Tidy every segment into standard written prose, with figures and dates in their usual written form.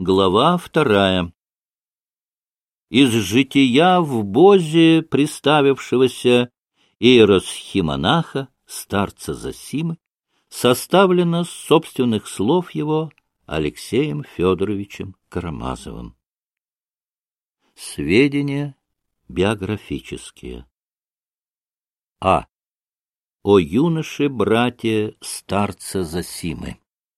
Глава 2. Из жития в Бозе приставившегося иеросхимонаха, старца Зосимы, составлено с собственных слов его Алексеем Федоровичем Карамазовым. Сведения биографические. А. О юноше-брате старца Зосимы.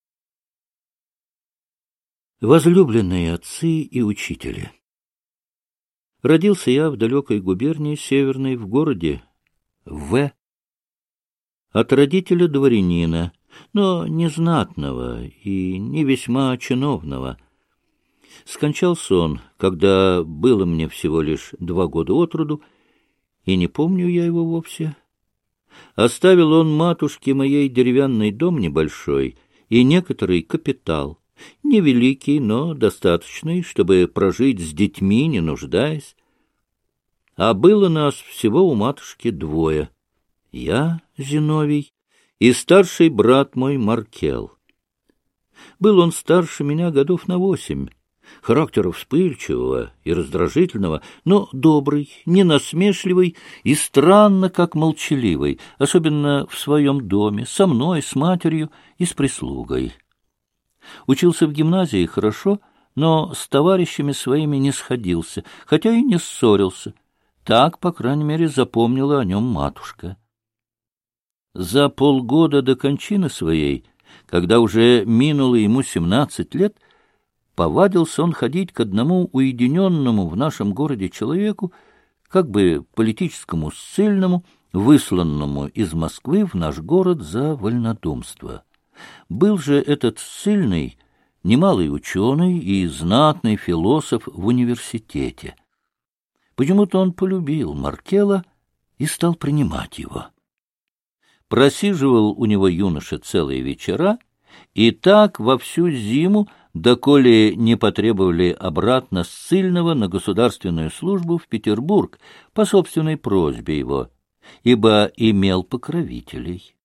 Возлюбленные отцы и учители, родился я в далекой губернии Северной, в городе В. От родителя дворянина, но не знатного и не весьма чиновного. Скончался он, когда было мне всего лишь 2 года от роду, и не помню я его вовсе. Оставил он матушке моей деревянный дом небольшой и некоторый капитал, невеликий, но достаточный, чтобы прожить с детьми, не нуждаясь. А было нас всего у матушки 2. Я, Зиновий, и старший брат мой Маркел. Был он старше меня годов на 8, характера вспыльчивого и раздражительного, но добрый, ненасмешливый и странно как молчаливый, особенно в своем доме, со мной, с матерью и с прислугой. Учился в гимназии хорошо, но с товарищами своими не сходился, хотя и не ссорился. Так, по крайней мере, запомнила о нем матушка. За полгода до кончины своей, когда уже минуло ему 17 лет, повадился он ходить к одному уединенному в нашем городе человеку, как бы политическому ссыльному, высланному из Москвы в наш город за вольнодумство. Был же этот ссыльный немалый ученый и знатный философ в университете. Почему-то он полюбил Маркела и стал принимать его. Просиживал у него юноша целые вечера, и так во всю зиму, доколе не потребовали обратно ссыльного на государственную службу в Петербург по собственной просьбе его, ибо имел покровителей.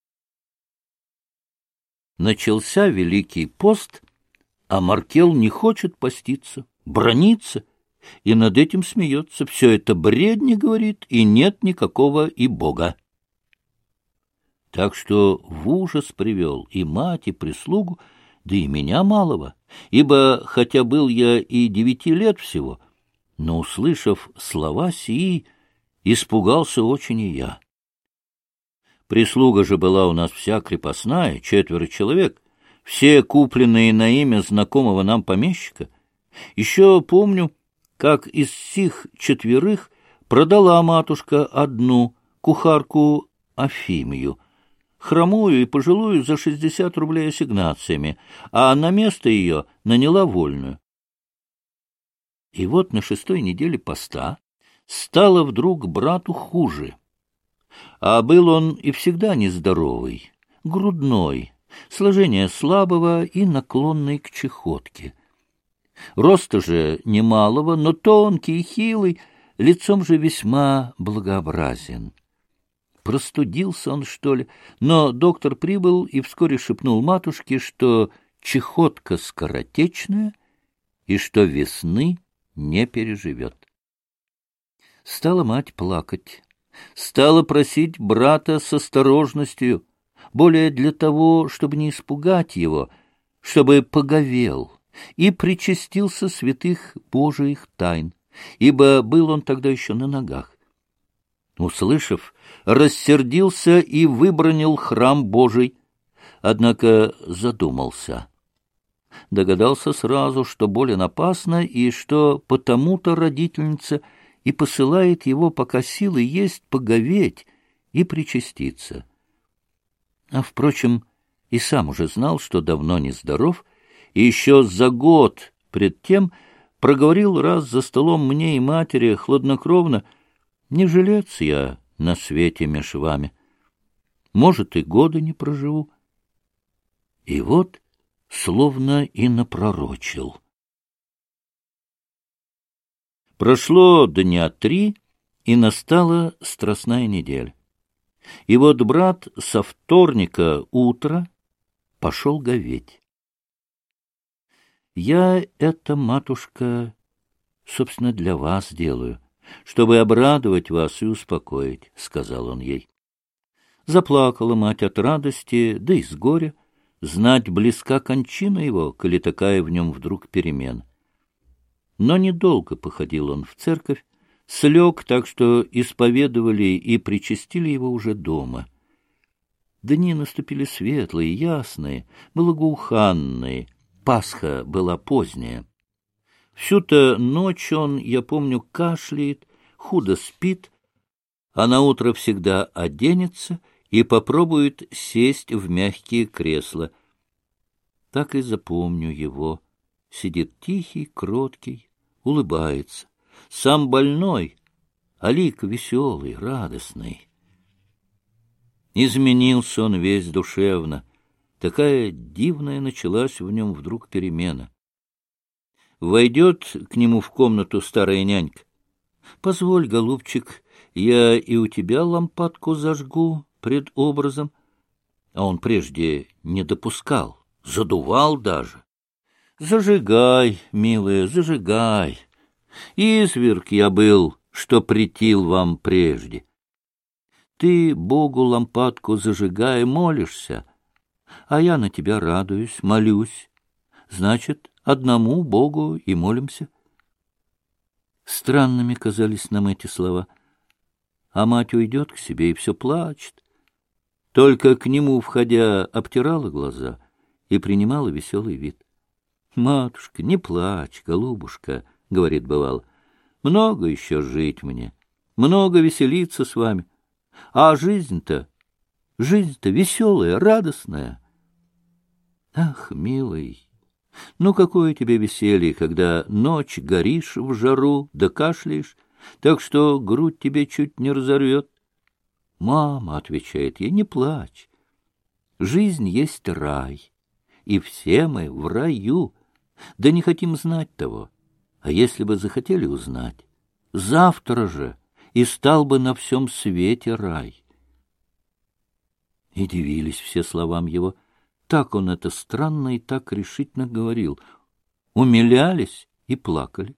Начался Великий пост, а Маркел не хочет поститься, бранится и над этим смеется. Все это бредни, говорит, и нет никакого и Бога. Так что в ужас привел и мать, и прислугу, да и меня малого, ибо, хотя был я и 9 лет всего, но, услышав слова сии, испугался очень и я. Прислуга же была у нас вся крепостная, 4 человек, все купленные на имя знакомого нам помещика. Еще помню, как из сих 4 продала матушка одну кухарку Афимию, хромую и пожилую, за 60 рублей ассигнациями, а на место ее наняла вольную. И вот на 6-й неделе поста стало вдруг брату хуже. А был он и всегда нездоровый, грудной, сложения слабого и наклонный к чахотке. Роста же немалого, но тонкий и хилый, лицом же весьма благообразен. Простудился он, что ли, но доктор прибыл и вскоре шепнул матушке, что чахотка скоротечная и что весны не переживет. Стала мать плакать. Стала просить брата с осторожностью, более для того, чтобы не испугать его, чтобы поговел и причастился святых Божиих тайн, ибо был он тогда еще на ногах. Услышав, рассердился и выбранил храм Божий, однако задумался. Догадался сразу, что болен опасно и что потому-то родительница и посылает его, пока силы есть, поговеть и причаститься. А, впрочем, и сам уже знал, что давно нездоров, и еще за год пред тем проговорил раз за столом мне и матери хладнокровно: «Не жилец я на свете меж вами, может, и года не проживу». И вот словно и напророчил. Прошло дня 3, и настала страстная неделя. И вот брат со вторника утра пошел говеть. Я это, матушка, собственно, для вас делаю, чтобы обрадовать вас и успокоить, — сказал он ей. Заплакала мать от радости, да и с горя. Знать близка кончина его, коли такая в нем вдруг перемена. Но недолго походил он в церковь, слег, так что исповедовали и причастили его уже дома. Дни наступили светлые, ясные, благоуханные, Пасха была поздняя. Всю-то ночь он, я помню, кашляет, худо спит, а наутро всегда оденется и попробует сесть в мягкие кресла. Так и запомню его. Сидит тихий, кроткий, улыбается. Сам больной, а лик веселый, радостный. Изменился он весь душевно. Такая дивная началась в нем вдруг перемена. Войдет к нему в комнату старая нянька. — Позволь, голубчик, я и у тебя лампадку зажгу пред образом. А он прежде не допускал, задувал даже. — Зажигай, милая, зажигай. Изверг я был, что претил вам прежде. Ты Богу лампадку зажигай, молишься, а я на тебя радуюсь, молюсь. Значит, одному Богу и молимся. Странными казались нам эти слова. А мать уйдет к себе и все плачет. Только к нему, входя, обтирала глаза и принимала веселый вид. — Матушка, не плачь, голубушка, — говорит бывало. — Много еще жить мне, много веселиться с вами. А жизнь-то веселая, радостная. Ах, милый, ну какое тебе веселье, когда ночь горишь в жару да кашляешь, так что грудь тебе чуть не разорвет. Мама, — отвечает ей, — не плачь. Жизнь есть рай, и все мы в раю, да не хотим знать того. А если бы захотели узнать, завтра же и стал бы на всем свете рай. И дивились все словам его. Так он это странно и так решительно говорил. Умилялись и плакали.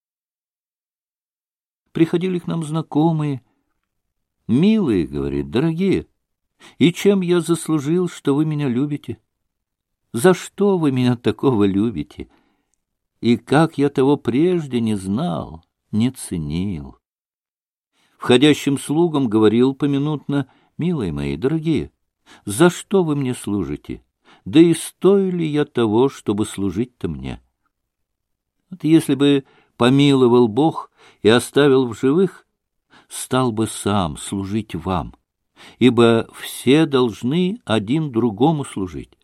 Приходили к нам знакомые. «Милые, — говорит, — дорогие, и чем я заслужил, что вы меня любите? За что вы меня такого любите? И как я того прежде не знал, не ценил?» Входящим слугам говорил поминутно: «Милые мои, дорогие, за что вы мне служите? Да и стою ли я того, чтобы служить-то мне? Вот если бы помиловал Бог и оставил в живых, стал бы сам служить вам, ибо все должны один другому служить».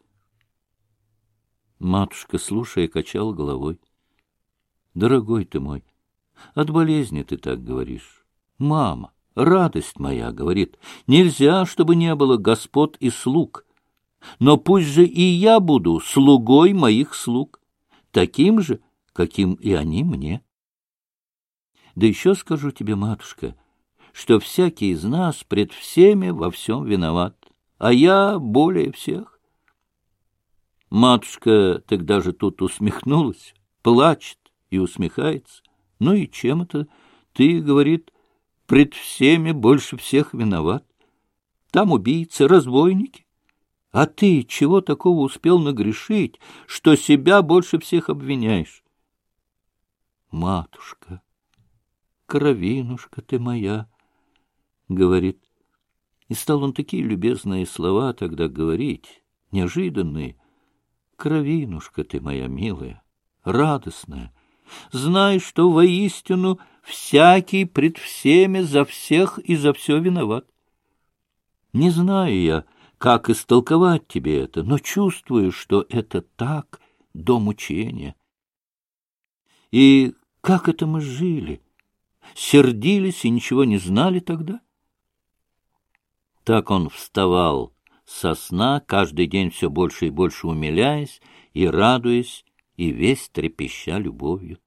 Матушка, слушая, качала головой. «Дорогой ты мой, от болезни ты так говоришь. Мама, радость моя, — говорит, — нельзя, чтобы не было господ и слуг. Но пусть же и я буду слугой моих слуг, таким же, каким и они мне. Да еще скажу тебе, матушка, что всякий из нас пред всеми во всем виноват, а я более всех». Матушка тогда же тут усмехнулась, плачет и усмехается. «Ну и чем это ты, — говорит, — пред всеми больше всех виноват? Там убийцы, разбойники. А ты чего такого успел нагрешить, что себя больше всех обвиняешь?» «Матушка, кровинушка ты моя, — говорит. И стал он такие любезные слова тогда говорить, неожиданные. «Кровинушка ты моя милая, радостная, знай, что воистину всякий пред всеми за всех и за все виноват. Не знаю я, как истолковать тебе это, но чувствую, что это так до мучения. И как это мы жили? Сердились и ничего не знали тогда?» Так он вставал со сна, каждый день все больше и больше умиляясь и радуясь, и весь трепеща любовью.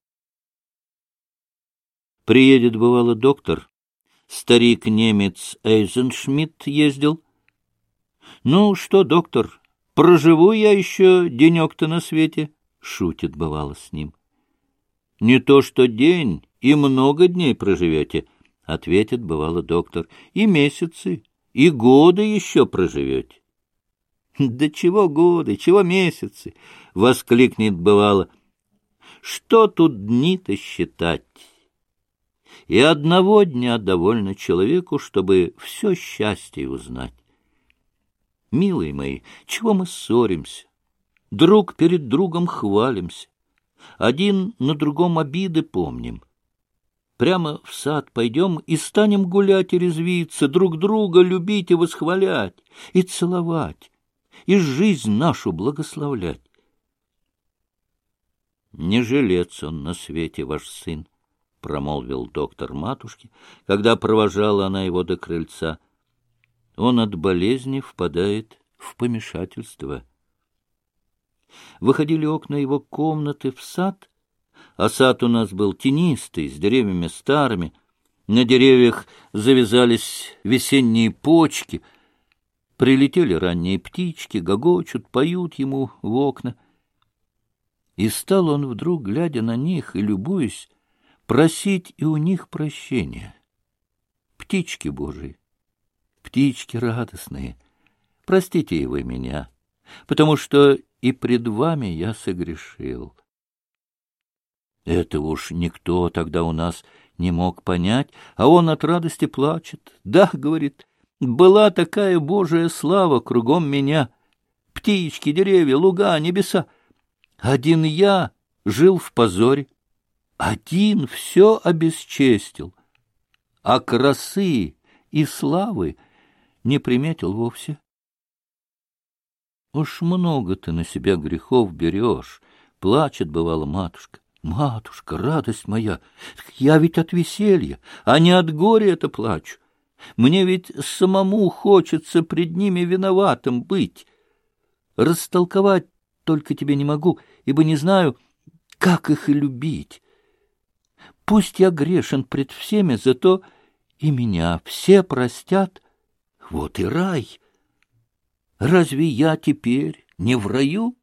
Приедет, бывало, доктор, старик-немец Эйзеншмидт ездил. «Ну что, доктор, проживу я еще денек-то на свете?» шутит бывало с ним. — Не то что день, и много дней проживете, — ответит бывало доктор, — и месяцы, и годы еще проживете. — Да чего годы, чего месяцы, — воскликнет бывало. — Что тут дни-то считать? И одного дня довольно человеку, чтобы все счастье узнать. Милые мои, чего мы ссоримся? Друг перед другом хвалимся. Один на другом обиды помним. Прямо в сад пойдем и станем гулять и резвиться, друг друга любить и восхвалять, и целовать, и жизнь нашу благословлять. Не жилец он на свете, ваш сын, — промолвил доктор матушке, когда провожала она его до крыльца. Он от болезни впадает в помешательство. Выходили окна его комнаты в сад, а сад у нас был тенистый, с деревьями старыми. На деревьях завязались весенние почки, прилетели ранние птички, гогочут, поют ему в окна. И стал он вдруг, глядя на них и любуясь, просить и у них прощения. Птички Божии, птички радостные, простите и вы меня, потому что и пред вами я согрешил. Этого уж никто тогда у нас не мог понять, а он от радости плачет. Да, говорит, была такая Божия слава кругом меня, птички, деревья, луга, небеса. Один я жил в позоре, один все обесчестил, а красы и славы не приметил вовсе. Уж много ты на себя грехов берешь, плачет, бывало, матушка. Матушка, радость моя, я ведь от веселья, а не от горя это плачу. Мне ведь самому хочется пред ними виноватым быть. Растолковать только тебе не могу, ибо не знаю, как их и любить. Пусть я грешен пред всеми, зато и меня все простят. Вот и рай. Разве я теперь не в раю?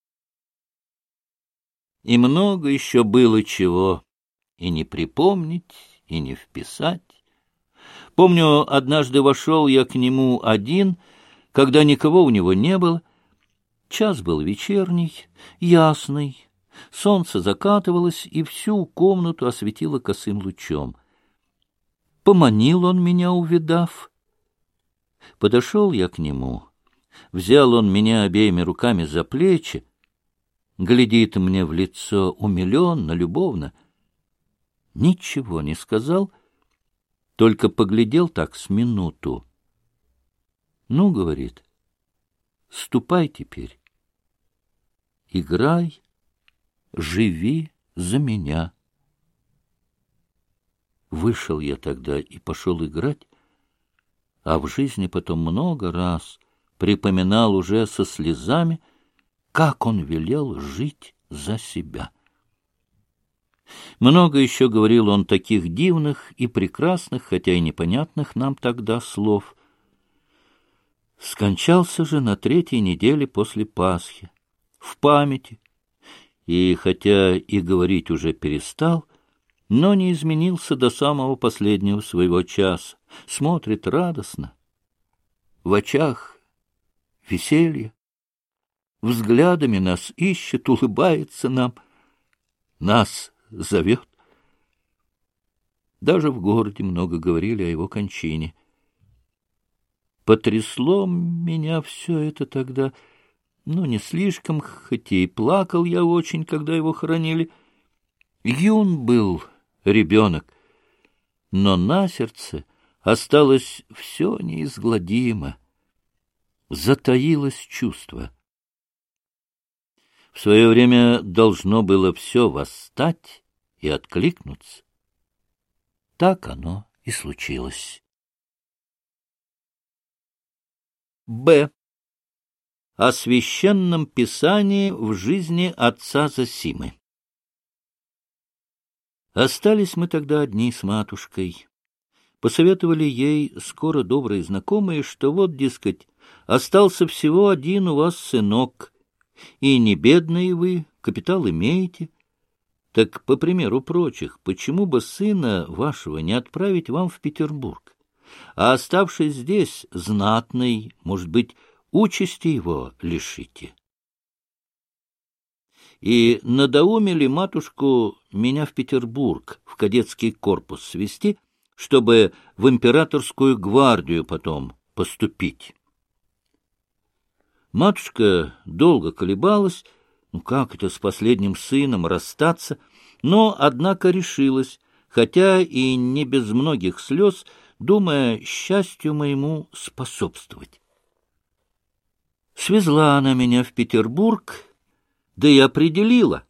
И много еще было чего и не припомнить, и не вписать. Помню, однажды вошел я к нему один, когда никого у него не было. Час был вечерний, ясный, солнце закатывалось и всю комнату осветило косым лучом. Поманил он меня, увидав. Подошел я к нему, взял он меня обеими руками за плечи, глядит мне в лицо умиленно, любовно. Ничего не сказал, только поглядел так с минуту. Ну, говорит, ступай теперь, играй, живи за меня. Вышел я тогда и пошел играть, а в жизни потом много раз припоминал уже со слезами, как он велел жить за себя. Много еще говорил он таких дивных и прекрасных, хотя и непонятных нам тогда слов. Скончался же на 3-й неделе после Пасхи, в памяти, и хотя и говорить уже перестал, но не изменился до самого последнего своего часа, смотрит радостно, в очах веселье, взглядами нас ищет, улыбается нам, нас зовет. Даже в городе много говорили о его кончине. Потрясло меня все это тогда, но не слишком, хотя и плакал я очень, когда его хоронили. Юн был ребенок, но на сердце осталось все неизгладимо, затаилось чувство. В свое время должно было все восстать и откликнуться. Так оно и случилось. Б. О священном писании в жизни отца Зосимы. Остались мы тогда одни с матушкой. Посоветовали ей скоро добрые знакомые, что вот, дескать, остался всего один у вас сынок, и не бедные вы, капитал имеете. Так, по примеру прочих, почему бы сына вашего не отправить вам в Петербург? А оставшись здесь, знатный, может быть, участи его лишите. И надоумили матушку меня в Петербург, в кадетский корпус свести, чтобы в императорскую гвардию потом поступить. Матушка долго колебалась, как это с последним сыном расстаться, но, однако, решилась, хотя и не без многих слез, думая счастью моему способствовать. Свезла она меня в Петербург, да и определила.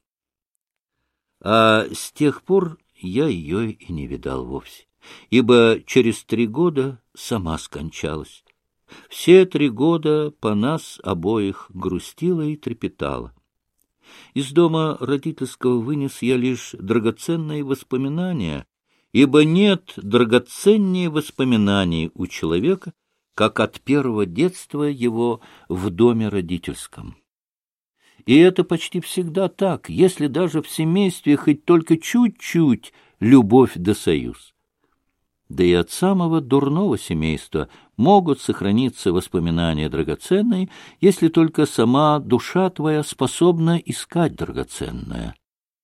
А с тех пор я ее и не видал вовсе, ибо через 3 года сама скончалась. Все 3 года по нас обоих грустила и трепетала. Из дома родительского вынес я лишь драгоценные воспоминания, ибо нет драгоценнее воспоминаний у человека, как от первого детства его в доме родительском. И это почти всегда так, если даже в семействе хоть только чуть-чуть любовь да союз. Да и от самого дурного семейства могут сохраниться воспоминания драгоценные, если только сама душа твоя способна искать драгоценное.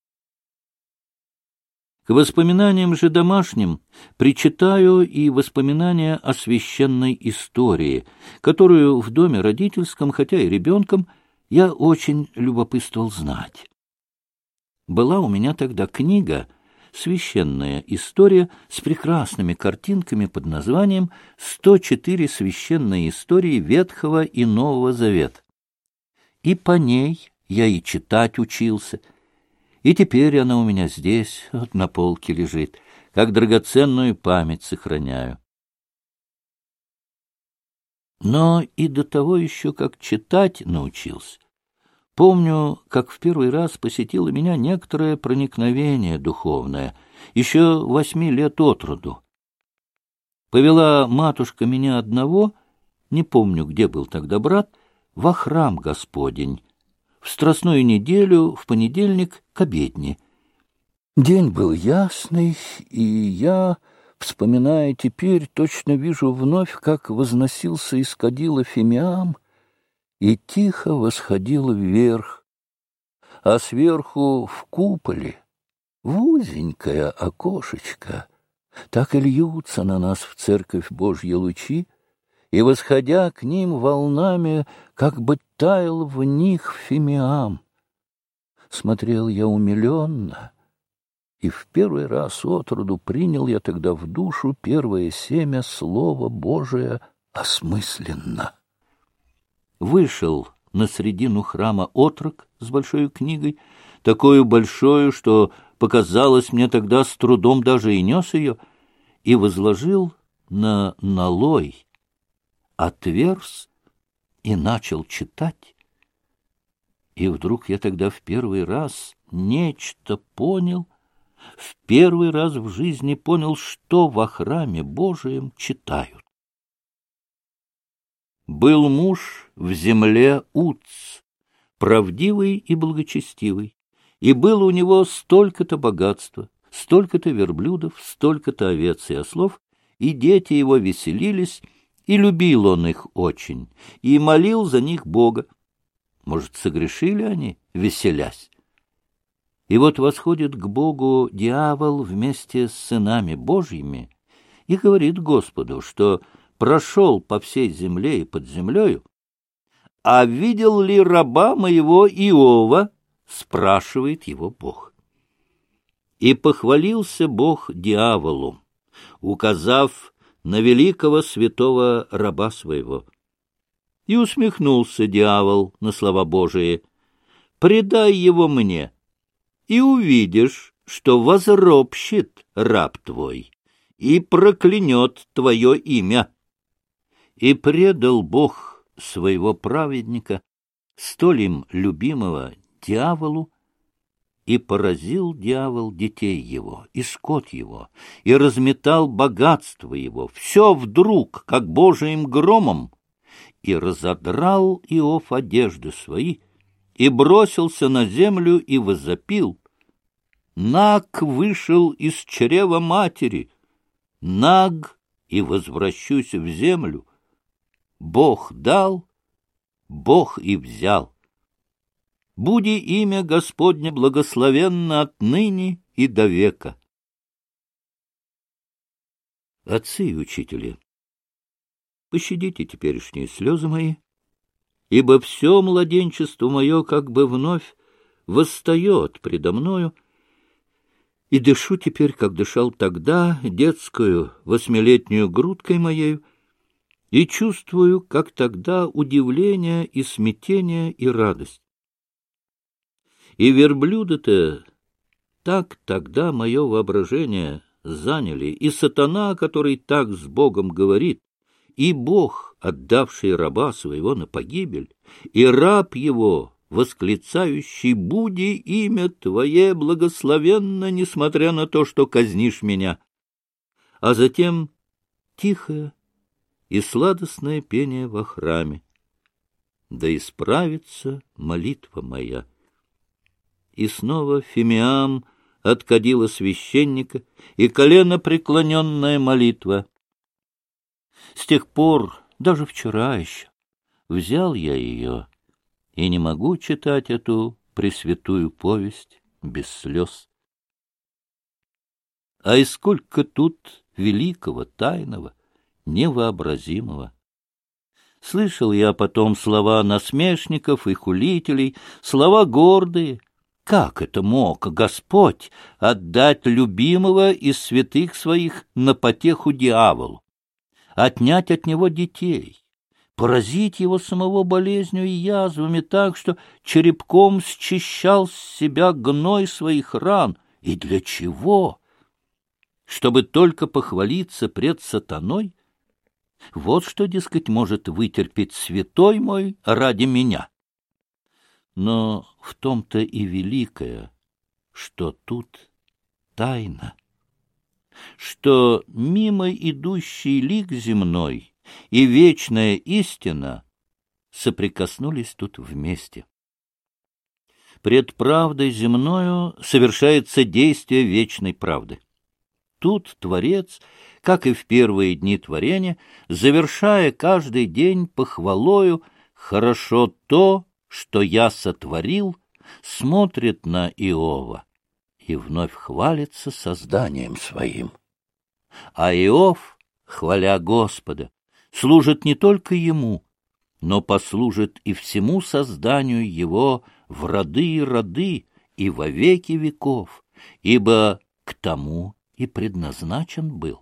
К воспоминаниям же домашним причитаю и воспоминания о священной истории, которую в доме родительском, хотя и ребенком, я очень любопытствовал знать. Была у меня тогда книга «Священная история» с прекрасными картинками под названием «104 священные истории Ветхого и Нового Завета». И по ней я и читать учился, и теперь она у меня здесь, вот на полке лежит, как драгоценную память сохраняю. Но и до того еще, как читать научился, помню, как в первый раз посетило меня некоторое проникновение духовное, еще 8 лет от роду. Повела матушка меня одного, не помню, где был тогда брат, во храм Господень, в Страстную неделю, в понедельник к обедне. День был ясный, и я, вспоминая теперь, точно вижу вновь, как возносился из кадила фимиам и тихо восходил вверх, а сверху в куполе, в узенькое окошечко, так и льются на нас в церковь Божьи лучи, и, восходя к ним волнами, как бы таял в них фимиам. Смотрел я умиленно, и в первый раз от роду принял я тогда в душу первое семя Слова Божия осмысленно. Вышел на средину храма отрок с большой книгой, такую большую, что показалось мне тогда с трудом даже и нес ее, и возложил на налой, отверз и начал читать. И вдруг я тогда в первый раз нечто понял, в первый раз в жизни понял, что во храме Божием читают. Был муж в земле Уц, правдивый и благочестивый, и было у него столько-то богатства, столько-то верблюдов, столько-то овец и ослов, и дети его веселились, и любил он их очень, и молил за них Бога. Может, согрешили они, веселясь? И вот восходит к Богу дьявол вместе с сынами Божьими и говорит Господу, что прошел по всей земле и под землею. «А видел ли раба моего Иова?» — спрашивает его Бог. И похвалился Бог дьяволу, указав на великого святого раба своего. И усмехнулся дьявол на слова Божии: «Предай его мне, и увидишь, что возропщит раб твой и проклянет твое имя». И предал Бог своего праведника, столь им любимого, дьяволу, и поразил дьявол детей его, и скот его, и разметал богатство его, все вдруг, как Божиим громом, и разодрал Иов одежды свои, и бросился на землю и возопил: «Наг вышел из чрева матери! Наг, и возвращусь в землю! Бог дал, Бог и взял! Буди имя Господне благословенно отныне и до века!» Отцы и учители, пощадите теперешние слезы мои, ибо все младенчество мое как бы вновь восстает предо мною, и дышу теперь, как дышал тогда, детскую 8-летнюю грудкой моею, и чувствую, как тогда, удивление и смятение и радость. И верблюды-то так тогда мое воображение заняли, и сатана, который так с Богом говорит, и Бог, отдавший раба своего на погибель, и раб его, восклицающий: «Буди имя Твое благословенно, несмотря на то, что казнишь меня». А затем тихое и сладостное пение во храме: «Да исправится молитва моя». И снова фимиам от кадила священника и коленопреклоненная молитва. С тех пор, даже вчера еще, взял я ее, и не могу читать эту пресвятую повесть без слез. А и сколько тут великого, тайного, невообразимого! Слышал я потом слова насмешников и хулителей, слова гордые. Как это мог Господь отдать любимого из святых своих на потеху дьяволу, отнять от него детей, поразить его самого болезнью и язвами так, что черепком счищал с себя гной своих ран? И для чего? Чтобы только похвалиться пред сатаной? Вот что, дескать, может вытерпеть святой мой ради меня. Но в том-то и великое, что тут тайна, что мимо идущий лик земной и вечная истина соприкоснулись тут вместе. Пред правдой земною совершается действие вечной правды. Тут Творец, как и в первые дни творения, завершая каждый день похвалою «хорошо то, что я сотворил», смотрит на Иова и вновь хвалится созданием своим. А Иов, хваля Господа, служит не только ему, но послужит и всему созданию его в роды и роды и во веки веков, ибо к тому и предназначен был.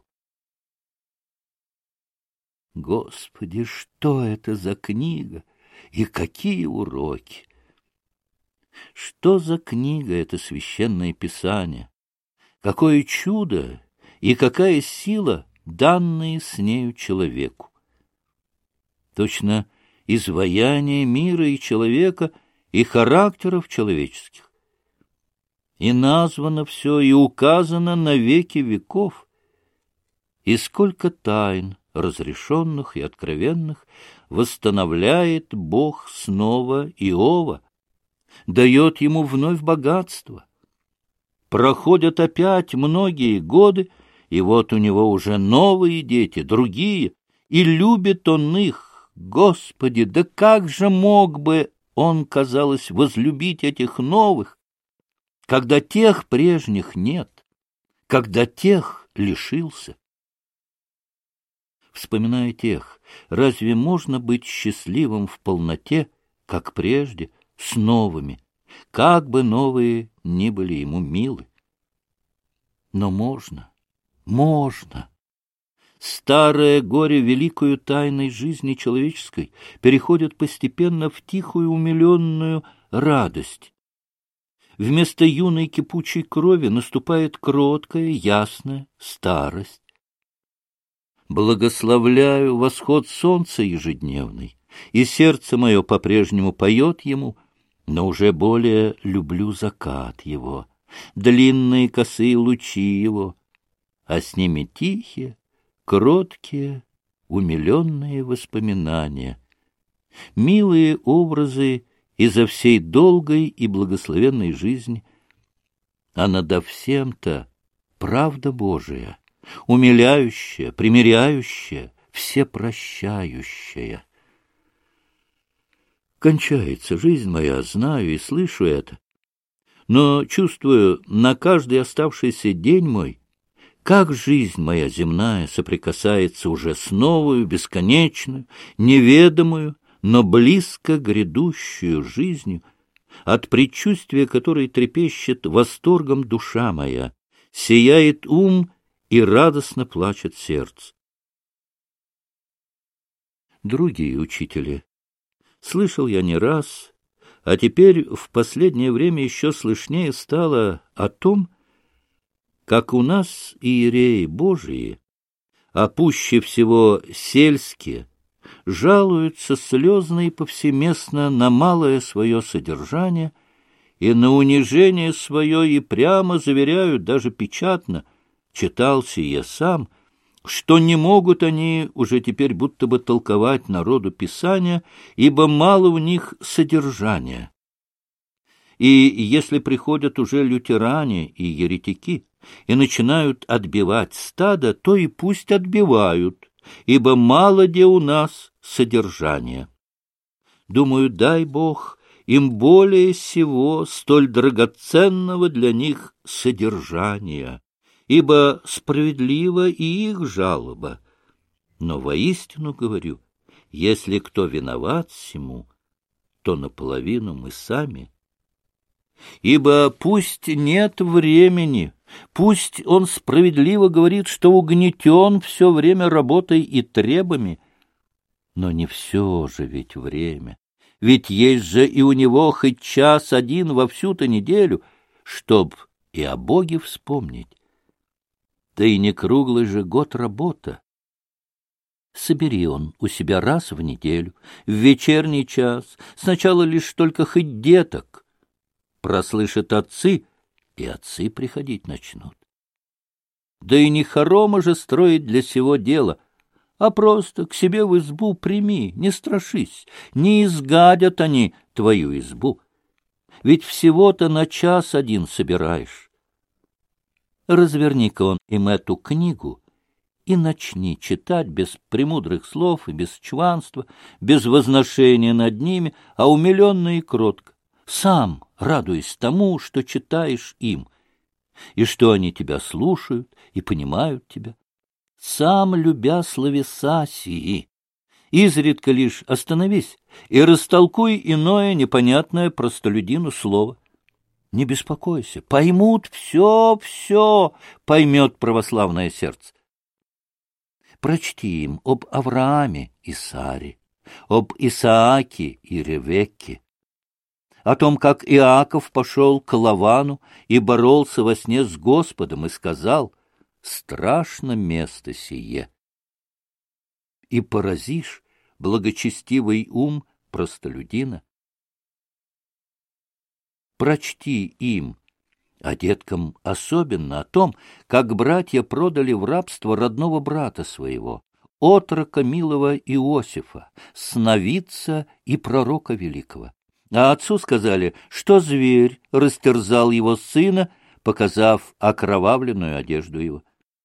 Господи, что это за книга и какие уроки! Что за книга это священное писание? Какое чудо и какая сила, данные с нею человеку! Точно изваяние мира и человека и характеров человеческих. И названо все, и указано на веки веков. И сколько тайн, разрешенных и откровенных, восстановляет Бог снова Иова, дает ему вновь богатство. Проходят опять многие годы, и вот у него уже новые дети, другие, и любит он их. Господи, да как же мог бы он, казалось, возлюбить этих новых, когда тех прежних нет, когда тех лишился? Вспоминая тех, разве можно быть счастливым в полноте, как прежде, с новыми, как бы новые ни были ему милы? Но можно. Старое горе великою тайной жизни человеческой переходит постепенно в тихую умиленную радость. Вместо юной кипучей крови наступает кроткая, ясная старость. Благословляю восход солнца ежедневный, и сердце мое по-прежнему поет ему, но уже более люблю закат его, длинные косые лучи его, а с ними тихие, кроткие, умиленные воспоминания, милые образы изо всей долгой и благословенной жизни, а надо всем-то правда Божия, умиляющая, примиряющая, всепрощающая. Кончается жизнь моя, знаю и слышу это, но чувствую на каждый оставшийся день мой, как жизнь моя земная соприкасается уже с новую, бесконечную, неведомую, но близко грядущую жизнью, от предчувствия которой трепещет восторгом душа моя, сияет ум и радостно плачет сердце. Другие учители, слышал я не раз, а теперь в последнее время еще слышнее стало о том, как у нас иереи Божии, а пуще всего сельские, жалуются слезно и повсеместно на малое свое содержание и на унижение свое, и прямо заверяют, даже печатно, читал сие сам, что не могут они уже теперь будто бы толковать народу Писания, ибо мало у них содержания. И если приходят уже лютеране и еретики и начинают отбивать стадо, то и пусть отбивают, ибо мало где у нас содержания. Думаю, дай Бог им более всего столь драгоценного для них содержания, ибо справедлива и их жалоба. Но воистину говорю, если кто виноват всему, то наполовину мы сами. Ибо пусть нет времени, пусть он справедливо говорит, что угнетен все время работой и требами, но не все же ведь время, ведь есть же и у него хоть час один во всю-то неделю, чтоб и о Боге вспомнить. Да и не круглый же год работа. Собери он у себя раз в неделю, в вечерний час, сначала лишь только хоть деток. Прослышат отцы, и отцы приходить начнут. Да и не хорома же строить для сего дела, а просто к себе в избу прими, не страшись, не изгадят они твою избу. Ведь всего-то на час один собираешь. Разверни-ка он им эту книгу и начни читать без премудрых слов и без чванства, без возношения над ними, а умиленно и кротко, сам радуясь тому, что читаешь им, и что они тебя слушают и понимают тебя, сам любя словеса сии. Изредка лишь остановись и растолкуй иное непонятное простолюдину слово. Не беспокойся, поймут все поймет православное сердце. Прочти им об Аврааме и Саре, об Исааке и Ревекке, о том, как Иаков пошел к Лавану и боролся во сне с Господом и сказал: «Страшно место сие». И поразишь благочестивый ум простолюдина. Прочти им, а деткам особенно, о том, как братья продали в рабство родного брата своего, отрока милого Иосифа, сновидца и пророка великого. А отцу сказали, что зверь растерзал его сына, показав окровавленную одежду его.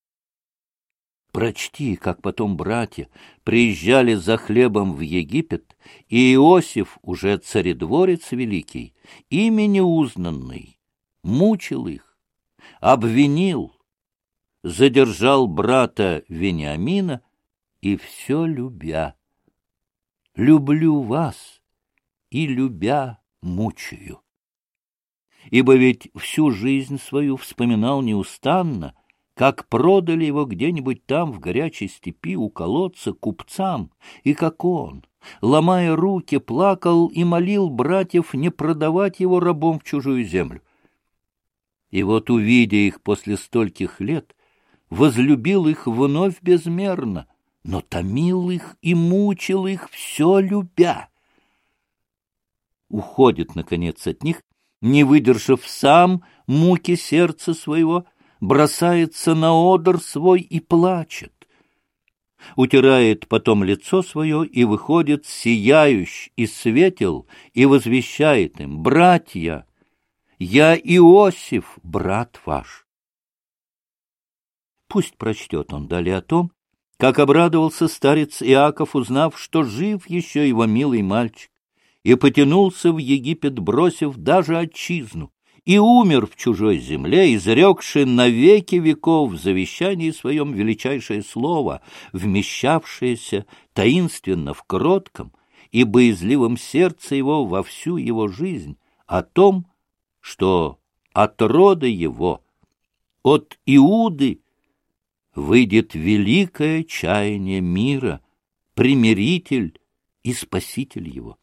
Прочти, как потом братья приезжали за хлебом в Египет, и Иосиф, уже царедворец великий, ими неузнанный, мучил их, обвинил, задержал брата Вениамина и все любя. Люблю вас и любя мучаю. Ибо ведь всю жизнь свою вспоминал неустанно, как продали его где-нибудь там в горячей степи у колодца купцам, и как он, ломая руки, плакал и молил братьев не продавать его рабом в чужую землю. И вот, увидя их после стольких лет, возлюбил их вновь безмерно, но томил их и мучил их, все любя. Уходит, наконец, от них, не выдержав сам муки сердца своего, бросается на одр свой и плачет. утирает потом лицо свое и выходит сияющий и светел, и возвещает им: «Братья, я Иосиф, брат ваш». Пусть прочтет он далее о том, как обрадовался старец Иаков, узнав, что жив еще его милый мальчик, и потянулся в Египет, бросив даже отчизну, и умер в чужой земле, изрекши на веки веков в завещании своем величайшее слово, вмещавшееся таинственно в кротком и боязливом сердце его во всю его жизнь, о том, что от рода его, от Иуды, выйдет великое чаяние мира, примиритель и спаситель его.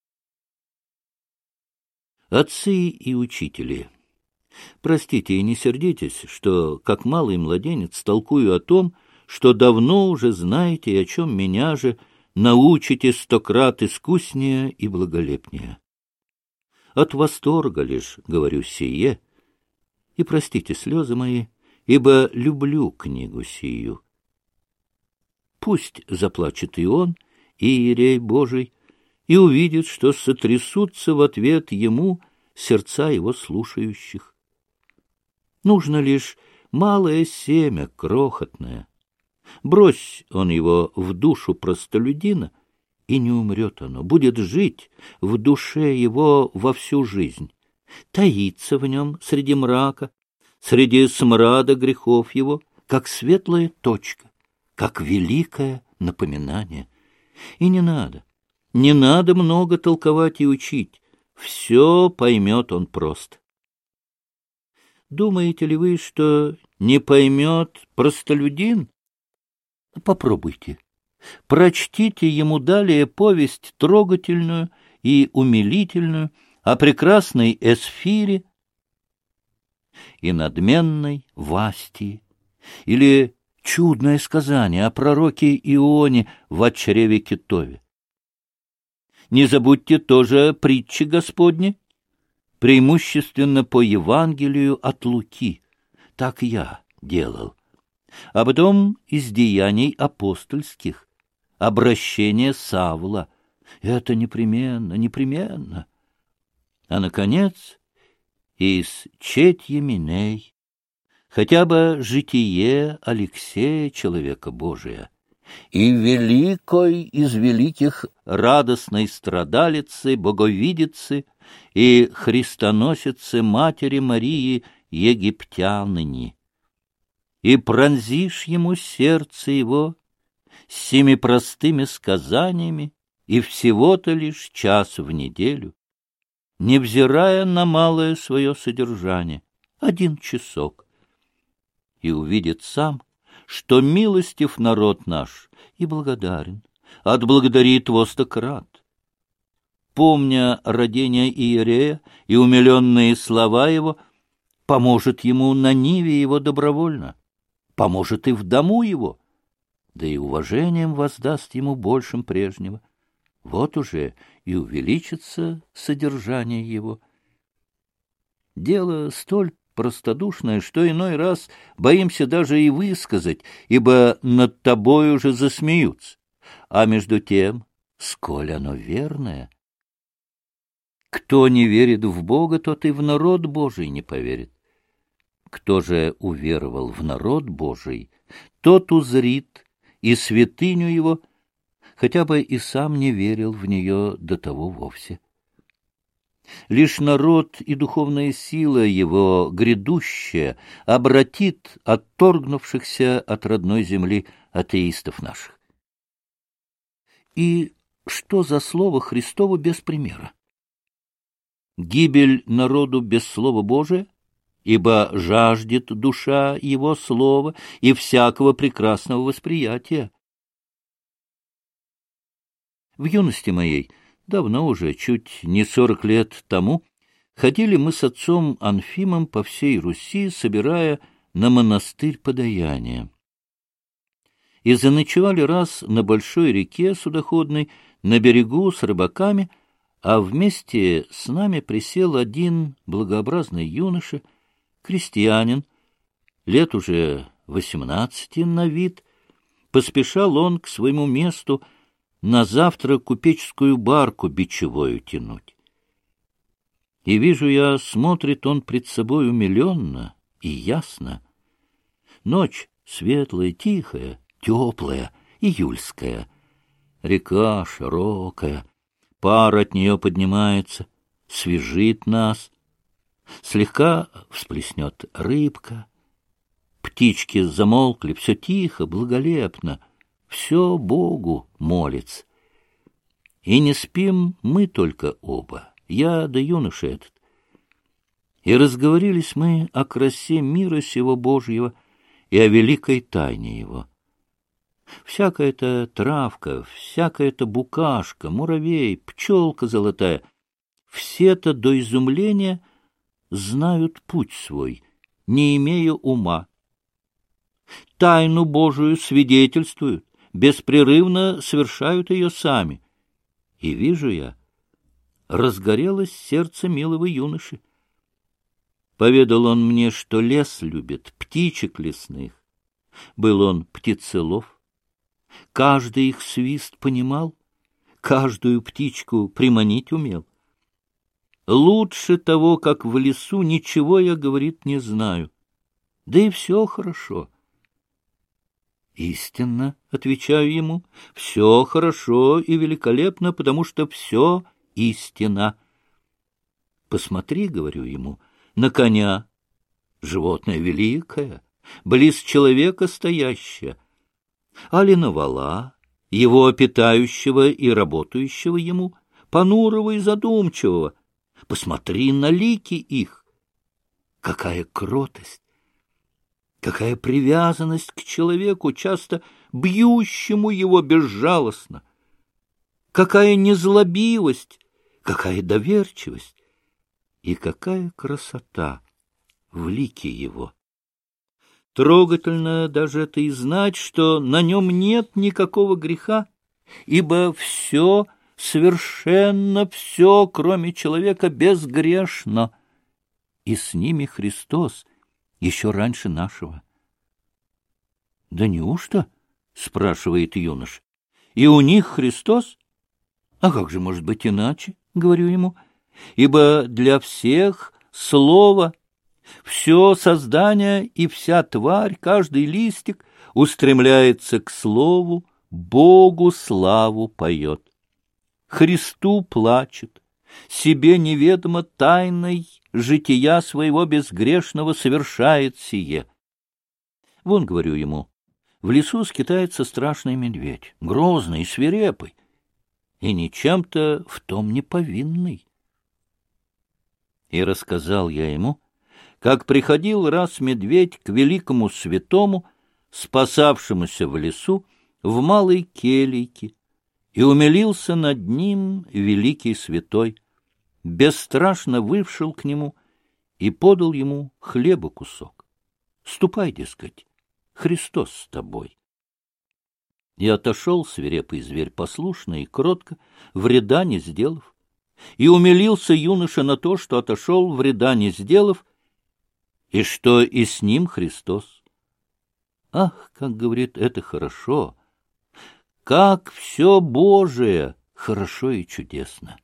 Отцы и учители, простите и не сердитесь, что, как малый младенец, толкую о том, что давно уже знаете и о чем меня же научите 100 крат искуснее и благолепнее. От восторга лишь говорю сие, и простите слезы мои, ибо люблю книгу сию. Пусть заплачет и он, и Иерей Божий, и увидит, что сотрясутся в ответ ему сердца его слушающих. Нужно лишь малое семя, крохотное. Брось он его в душу простолюдина, и не умрет оно, будет жить в душе его во всю жизнь, таится в нем среди мрака, среди смрада грехов его, как светлая точка, как великое напоминание. И не надо много толковать и учить, все поймет он просто. Думаете ли вы, что не поймет простолюдин? Попробуйте. Прочтите ему далее повесть трогательную и умилительную о прекрасной Эсфире и надменной Вастии, или чудное сказание о пророке Ионе в чреве китове. Не забудьте тоже притчи Господни, преимущественно по Евангелию от Луки. Так я делал. А потом из деяний апостольских, обращение Савла. Это непременно. А, наконец, из Четьи Миней, хотя бы житие Алексея, человека Божия, и великой из великих радостной страдалицы, боговидицы и христоносицы Матери Марии Египтяныни. И пронзишь ему сердце его семи простыми сказаниями, и всего-то лишь час в неделю, невзирая на малое свое содержание, 1 часок, и увидит сам, что милостив народ наш и благодарен, отблагодарит во 100 крат. Помня родение Иерея и умиленные слова его, поможет ему на ниве его добровольно, поможет и в дому его, да и уважением воздаст ему большим прежнего. Вот уже и увеличится содержание его. Дело столь простодушное, что иной раз боимся даже и высказать, ибо над тобой уже засмеются. А между тем, сколь оно верное. Кто не верит в Бога, тот и в народ Божий не поверит. Кто же уверовал в народ Божий, тот узрит и святыню его, хотя бы и сам не верил в нее до того вовсе. Лишь народ и духовная сила его грядущая обратит отторгнувшихся от родной земли атеистов наших. И что за слово Христово без примера? Гибель народу без слова Божия, ибо жаждет душа его слова и всякого прекрасного восприятия. В юности моей, давно уже, чуть не 40 лет тому, ходили мы с отцом Анфимом по всей Руси, собирая на монастырь подаяние. И заночевали раз на большой реке судоходной, на берегу с рыбаками, а вместе с нами присел один благообразный юноша, крестьянин, лет уже 18 на вид, Поспешал он к своему месту на завтра купеческую барку бичевою тянуть. И вижу я, смотрит он пред собой умиленно и ясно. Ночь светлая, тихая, теплая, июльская. Река широкая, пар от нее поднимается, свежит нас. Слегка всплеснет рыбка. Птички замолкли, все тихо, благолепно, все Богу молится. И не спим мы только оба, я да юноша этот. И разговорились мы о красе мира сего Божьего и о великой тайне его. Всякая-то травка, всякая-то букашка, муравей, пчелка золотая, все-то до изумления знают путь свой, не имея ума. Тайну Божию свидетельствуют, беспрерывно совершают ее сами. И вижу я, разгорелось сердце милого юноши. Поведал он мне, что лес любит, птичек лесных. Был он птицелов. Каждый их свист понимал, каждую птичку приманить умел. Лучше того, как в лесу, ничего я, говорит, не знаю. Да и все хорошо. Истинно, отвечаю ему, все хорошо и великолепно, потому что все истина. Посмотри, говорю ему, на коня. Животное великое, близ человека стоящее. Али на вола, его питающего и работающего ему, понурого и задумчивого. Посмотри на лики их. Какая кротость, какая привязанность к человеку, часто бьющему его безжалостно. Какая незлобивость, какая доверчивость и какая красота в лике его. Трогательно даже это и знать, что на нем нет никакого греха, ибо все, совершенно все, кроме человека, безгрешно, и с ними Христос еще раньше нашего. — Да неужто? — спрашивает юноша. — И у них Христос? А как же может быть иначе, — говорю ему, — ибо для всех слово. Все создание и вся тварь, каждый листик устремляется к слову, Богу славу поет. Христу плачет, себе неведомо тайной жития своего безгрешного совершает сие. Вон, говорю ему, в лесу скитается страшный медведь, грозный и свирепый, и ничем-то в том не повинный. И рассказал я ему, как приходил раз медведь к великому святому, спасавшемуся в лесу, в малой келейке, и умилился над ним великий святой, бесстрашно вышел к нему и подал ему хлеба кусок. Ступай, дескать, Христос с тобой. И отошел свирепый зверь послушно и кротко, вреда не сделав. И умилился юноша на то, что отошел, вреда не сделав, и что и с ним Христос. Ах, как, говорит, это хорошо! Как все Божие хорошо и чудесно!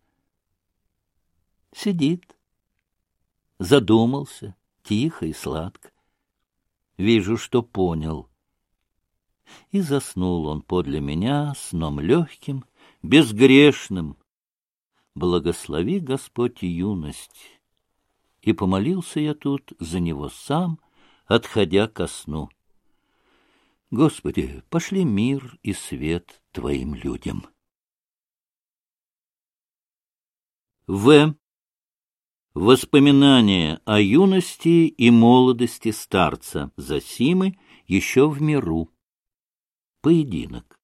Сидит, задумался, тихо и сладко. Вижу, что понял. И заснул он подле меня сном легким, безгрешным. Благослови, Господь, юность. И помолился я тут за него сам, отходя ко сну. Господи, пошли мир и свет Твоим людям. В. Воспоминания о юности и молодости старца Зосимы еще в миру. Поединок.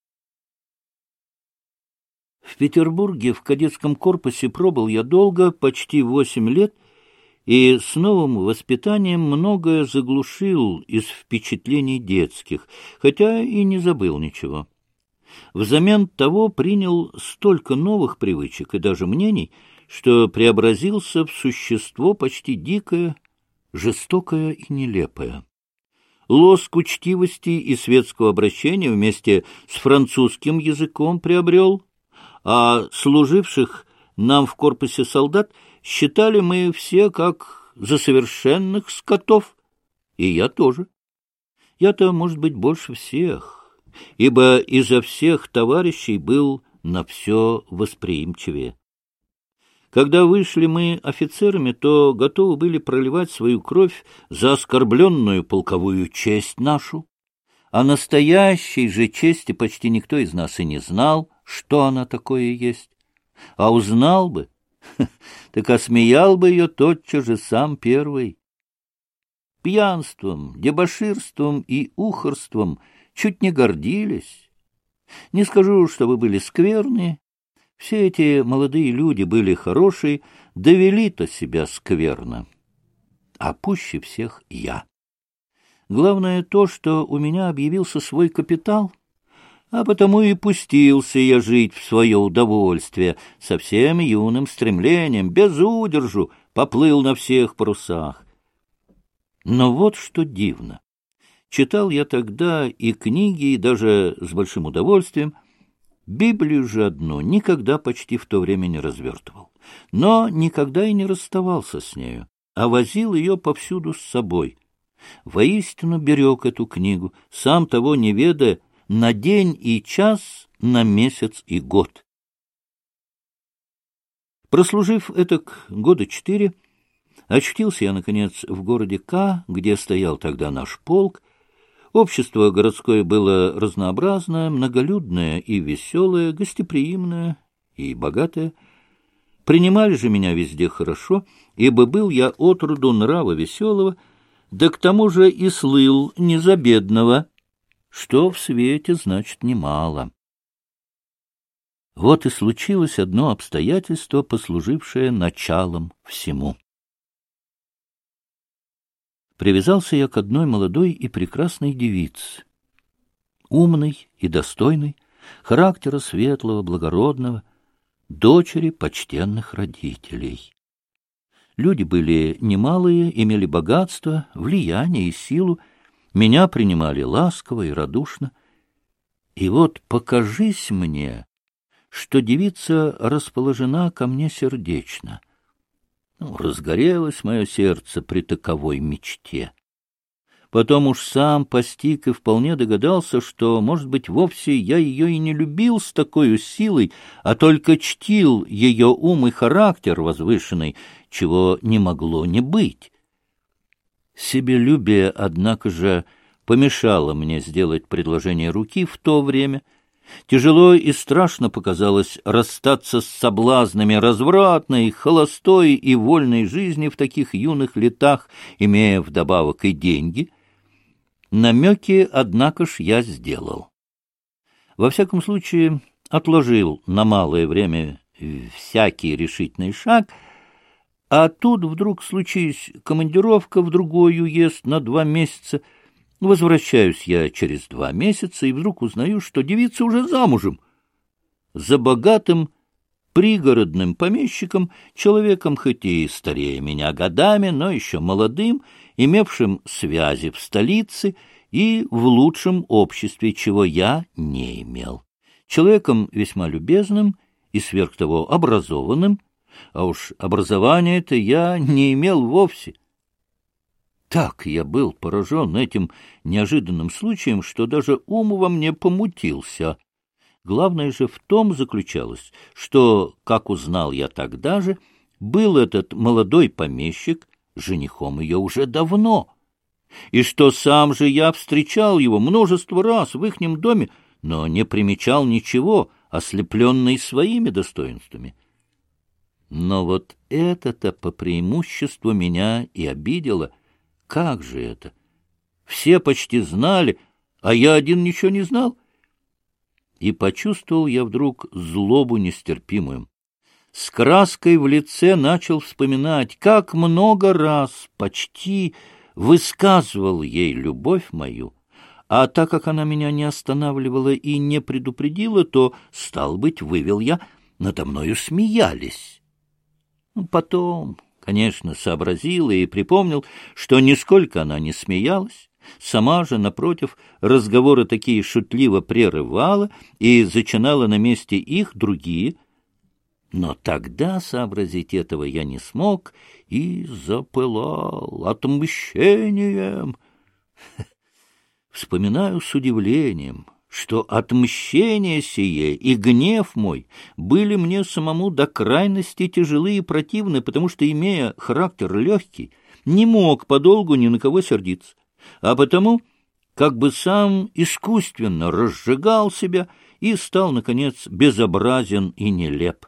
В Петербурге в кадетском корпусе пробыл я долго, почти 8 лет, и с новым воспитанием многое заглушил из впечатлений детских, хотя и не забыл ничего. Взамен того принял столько новых привычек и даже мнений, что преобразился в существо почти дикое, жестокое и нелепое. лоск учтивости и светского обращения вместе с французским языком приобрел, а служивших нам в корпусе солдат считали мы все как за совершенных скотов, и я тоже. Я-то, может быть, больше всех, ибо изо всех товарищей был на все восприимчивее. Когда вышли мы офицерами, то готовы были проливать свою кровь за оскорбленную полковую честь нашу. О настоящей же чести почти никто из нас и не знал, что она такое есть. А узнал бы, так осмеял бы ее тотчас же сам первый. Пьянством, дебоширством и ухорством чуть не гордились. Не скажу, чтобы были скверные. Все эти молодые люди были хорошие, довели-то себя скверно. А пуще всех я. Главное то, что у меня объявился свой капитал, а потому и пустился я жить в свое удовольствие, со всем юным стремлением, без удержу, поплыл на всех парусах. Но вот что дивно. Читал я тогда и книги, и даже с большим удовольствием. Библию же одну никогда почти в то время не развертывал, но никогда и не расставался с нею, а возил ее повсюду с собой. Воистину берег эту книгу, сам того не ведая, на день и час, на месяц и год. Прослужив этак 4 года, очутился я, наконец, в городе К, где стоял тогда наш полк. Общество городское было разнообразное, многолюдное и веселое, гостеприимное и богатое. Принимали же меня везде хорошо, ибо был я отроду нрава веселого, да к тому же и слыл не за бедного, что в свете значит немало. Вот и случилось одно обстоятельство, послужившее началом всему. Привязался я к одной молодой и прекрасной девице, умной и достойной, характера светлого, благородного, дочери почтенных родителей. Люди были немалые, имели богатство, влияние и силу, меня принимали ласково и радушно. И вот покажись мне, что девица расположена ко мне сердечно. Разгорелось мое сердце при таковой мечте. Потом уж сам постиг и вполне догадался, что, может быть, вовсе я ее и не любил с такой силой, а только чтил ее ум и характер возвышенный, чего не могло не быть. Себелюбие, однако же, помешало мне сделать предложение руки в то время. Тяжело и страшно показалось расстаться с соблазнами развратной, холостой и вольной жизни в таких юных летах, имея вдобавок и деньги. Намеки, однако ж, я сделал. Во всяком случае, отложил на малое время всякий решительный шаг, а тут вдруг случись командировка в другой уезд на 2 месяца. Возвращаюсь я через 2 месяца и вдруг узнаю, что девица уже замужем. За богатым пригородным помещиком, человеком хоть и старее меня годами, но еще молодым, имевшим связи в столице и в лучшем обществе, чего я не имел. Человеком весьма любезным и сверх того образованным, а уж образование-то я не имел вовсе. Так я был поражен этим неожиданным случаем, что даже ум во мне помутился. Главное же в том заключалось, что, как узнал я тогда же, был этот молодой помещик женихом ее уже давно, и что сам же я встречал его множество раз в ихнем доме, но не примечал ничего, ослепленный своими достоинствами. Но вот это-то по преимуществу меня и обидело. Как же это? Все почти знали, а я один ничего не знал. И почувствовал я вдруг злобу нестерпимую. С краской в лице начал вспоминать, как много раз почти высказывал ей любовь мою, а так как она меня не останавливала и не предупредила, то, стал быть, вывел я, надо мною смеялись. Потом, конечно, сообразил и припомнил, что нисколько она не смеялась. Сама же, напротив, разговоры такие шутливо прерывала и зачинала на месте их другие. Но тогда сообразить этого я не смог и запылал отмщением. Вспоминаю с удивлением, что отмщение сие и гнев мой были мне самому до крайности тяжелы и противны, потому что, имея характер легкий, не мог подолгу ни на кого сердиться, а потому как бы сам искусственно разжигал себя и стал, наконец, безобразен и нелеп.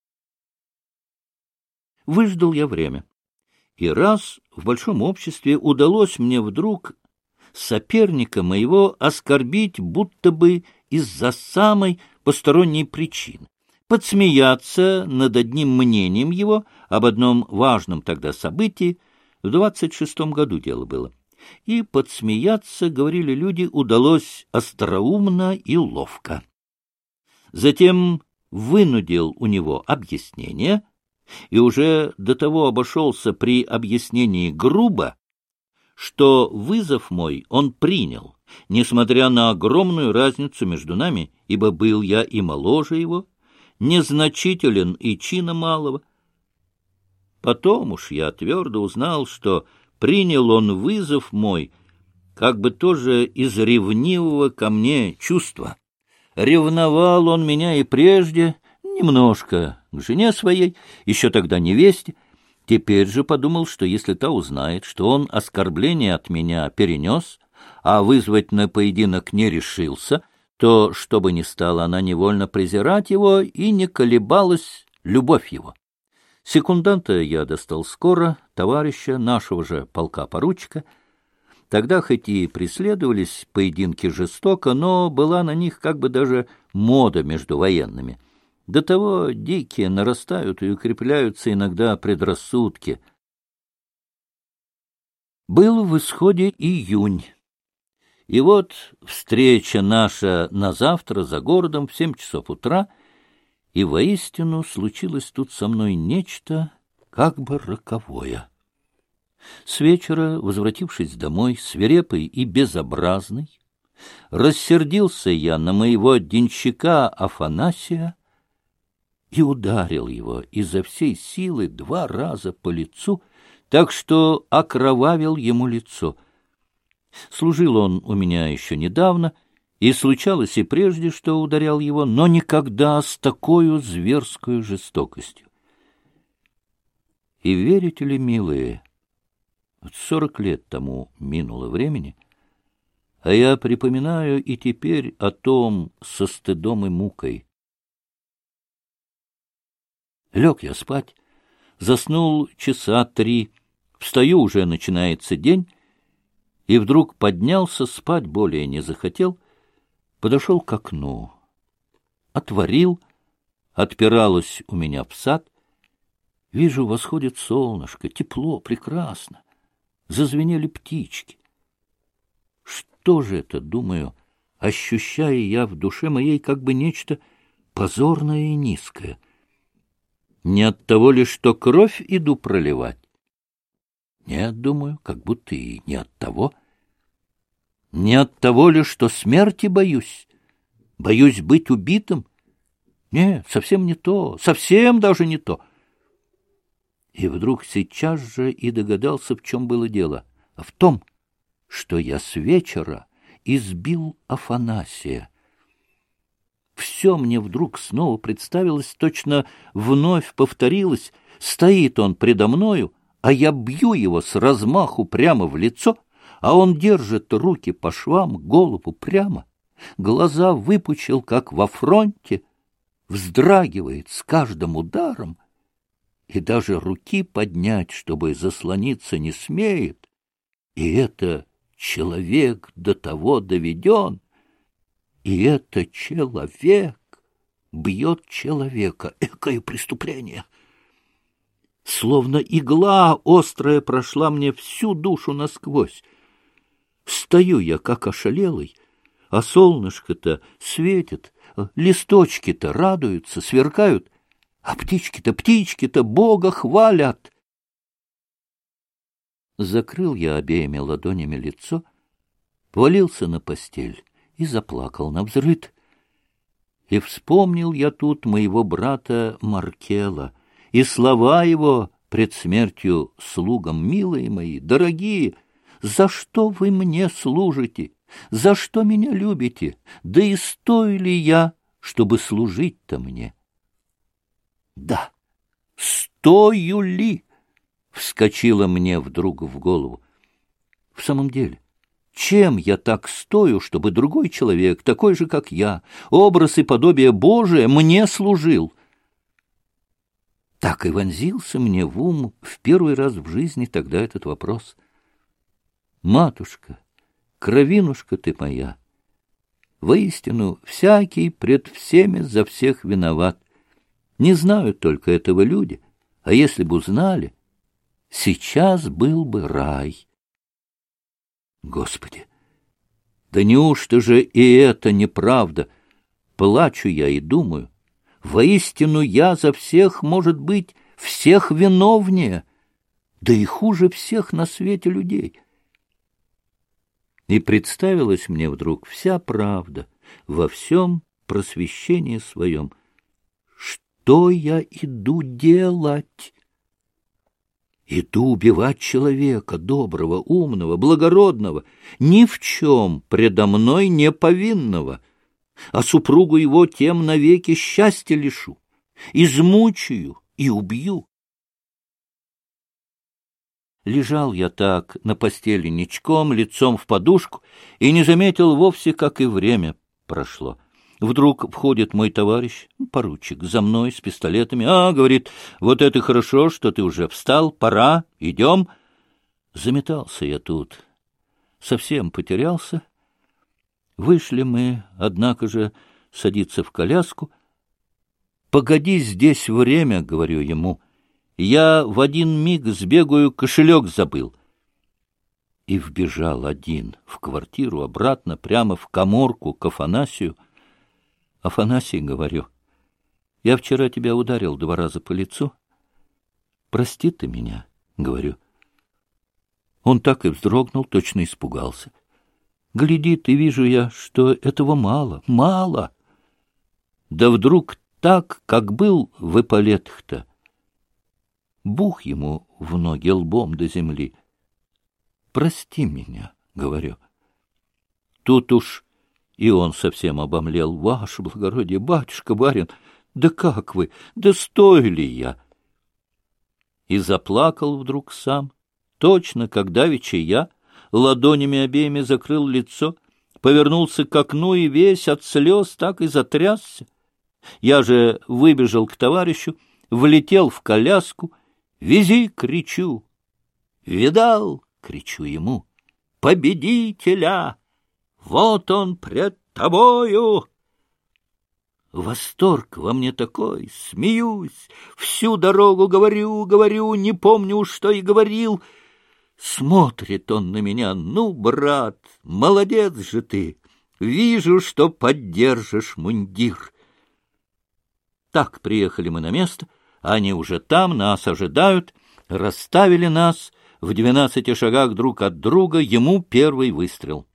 Выждал я время, и раз в большом обществе удалось мне вдруг соперника моего оскорбить будто бы из-за самой посторонней причины, подсмеяться над одним мнением его об одном важном тогда событии, в 26-м году дело было, и подсмеяться, говорили люди, удалось остроумно и ловко. Затем вынудил у него объяснение, и уже до того обошелся при объяснении грубо, что вызов мой он принял, несмотря на огромную разницу между нами, ибо был я и моложе его, незначителен и чина малого. Потом уж я твердо узнал, что принял он вызов мой как бы тоже из ревнивого ко мне чувства. Ревновал он меня и прежде, немножко к жене своей, еще тогда невесте. Теперь же подумал, что если та узнает, что он оскорбление от меня перенес, а вызвать на поединок не решился, то, что бы ни стало, она невольно презирать его и не колебалась любовь его. Секунданта я достал скоро, товарища нашего же полка-поручика. Тогда хоть и преследовались поединки жестоко, но была на них как бы даже мода между военными. До того дикие нарастают и укрепляются иногда предрассудки. Был в исходе июнь. И вот встреча наша на завтра за городом в 7 часов утра, и воистину случилось тут со мной нечто как бы роковое. С вечера, возвратившись домой, свирепый и безобразный, рассердился я на моего денщика Афанасия и ударил его изо всей силы 2 раза по лицу, так что окровавил ему лицо. Служил он у меня еще недавно, и случалось и прежде, что ударял его, но никогда с такой зверской жестокостью. И верите ли, милые, 40 лет тому минуло времени, а я припоминаю и теперь о том со стыдом и мукой. Лег я спать, заснул часа 3, встаю, уже начинается день, и вдруг поднялся, спать более не захотел, подошел к окну, отворил, отпиралось у меня в сад, вижу, восходит солнышко, тепло, прекрасно, зазвенели птички. Что же это, думаю, ощущая я в душе моей как бы нечто позорное и низкое? Не от того ли, что кровь иду проливать? Нет, думаю, как будто и не от того. Не от того ли, что смерти боюсь? Боюсь быть убитым? Нет, совсем не то, совсем даже не то. И вдруг сейчас же и догадался, в чем было дело. А в том, что я с вечера избил Афанасия. Все мне вдруг снова представилось, точно вновь повторилось. Стоит он предо мною, а я бью его с размаху прямо в лицо, а он держит руки по швам, голову прямо, глаза выпучил, как во фронте, вздрагивает с каждым ударом и даже руки поднять, чтобы заслониться, не смеет. И это человек до того доведен. И это человек бьет человека. Экое преступление! Словно игла острая прошла мне всю душу насквозь. Стою я, как ошалелый, а солнышко-то светит, листочки-то радуются, сверкают, а птички-то Бога хвалят. Закрыл я обеими ладонями лицо, повалился на постель и заплакал навзрыд. И вспомнил я тут моего брата Маркела и слова его пред смертью слугам: «Милые мои, дорогие, за что вы мне служите? За что меня любите? Да и стою ли я, чтобы служить-то мне?» Да, стою ли? Вскочило мне вдруг в голову. В самом деле, чем я так стою, чтобы другой человек, такой же, как я, образ и подобие Божие, мне служил? Так и вонзился мне в ум в первый раз в жизни тогда этот вопрос. Матушка, кровинушка ты моя, воистину, всякий пред всеми за всех виноват. Не знают только этого люди, а если бы узнали, сейчас был бы рай. Господи, да неужто же и это неправда? Плачу я и думаю, воистину я за всех, может быть, всех виновнее, да и хуже всех на свете людей. И представилась мне вдруг вся правда во всем просвещении своем. Что я иду делать? Иду убивать человека, доброго, умного, благородного, ни в чем предо мной не повинного, а супругу его тем навеки счастья лишу, измучаю и убью. Лежал я так на постели ничком, лицом в подушку, и не заметил вовсе, как и время прошло. Вдруг входит мой товарищ, поручик, за мной с пистолетами. Говорит, вот это хорошо, что ты уже встал, пора, идем. Заметался я тут, совсем потерялся. Вышли мы, однако же, садиться в коляску. «Погоди здесь время», — говорю ему, — «я в один миг сбегаю, кошелек забыл». И вбежал один в квартиру, обратно, прямо в каморку к Афанасию. «Афанасий, — говорю, — я вчера тебя ударил 2 раза по лицу. Прости ты меня, — говорю». Он так и вздрогнул, точно испугался. Глядит, и вижу я, что этого мало, мало. Да вдруг так, как был в эполетах-то, бух ему в ноги лбом до земли. «Прости меня, — говорю». Тут уж и он совсем обомлел. «Ваше благородие, батюшка, барин, да как вы, да стою ли я?» И заплакал вдруг сам, точно, как давеча я, ладонями обеими закрыл лицо, повернулся к окну и весь от слез так и затрясся. Я же выбежал к товарищу, влетел в коляску. «Вези!» — кричу. «Видал?» — кричу ему. «Победителя! Вот он пред тобою!» Восторг во мне такой, смеюсь, всю дорогу говорю, не помню уж, что и говорил. Смотрит он на меня: «Ну, брат, молодец же ты, вижу, что поддержишь мундир». Так приехали мы на место, они уже там, нас ожидают, расставили нас в 12 шагах друг от друга, ему первый выстрел.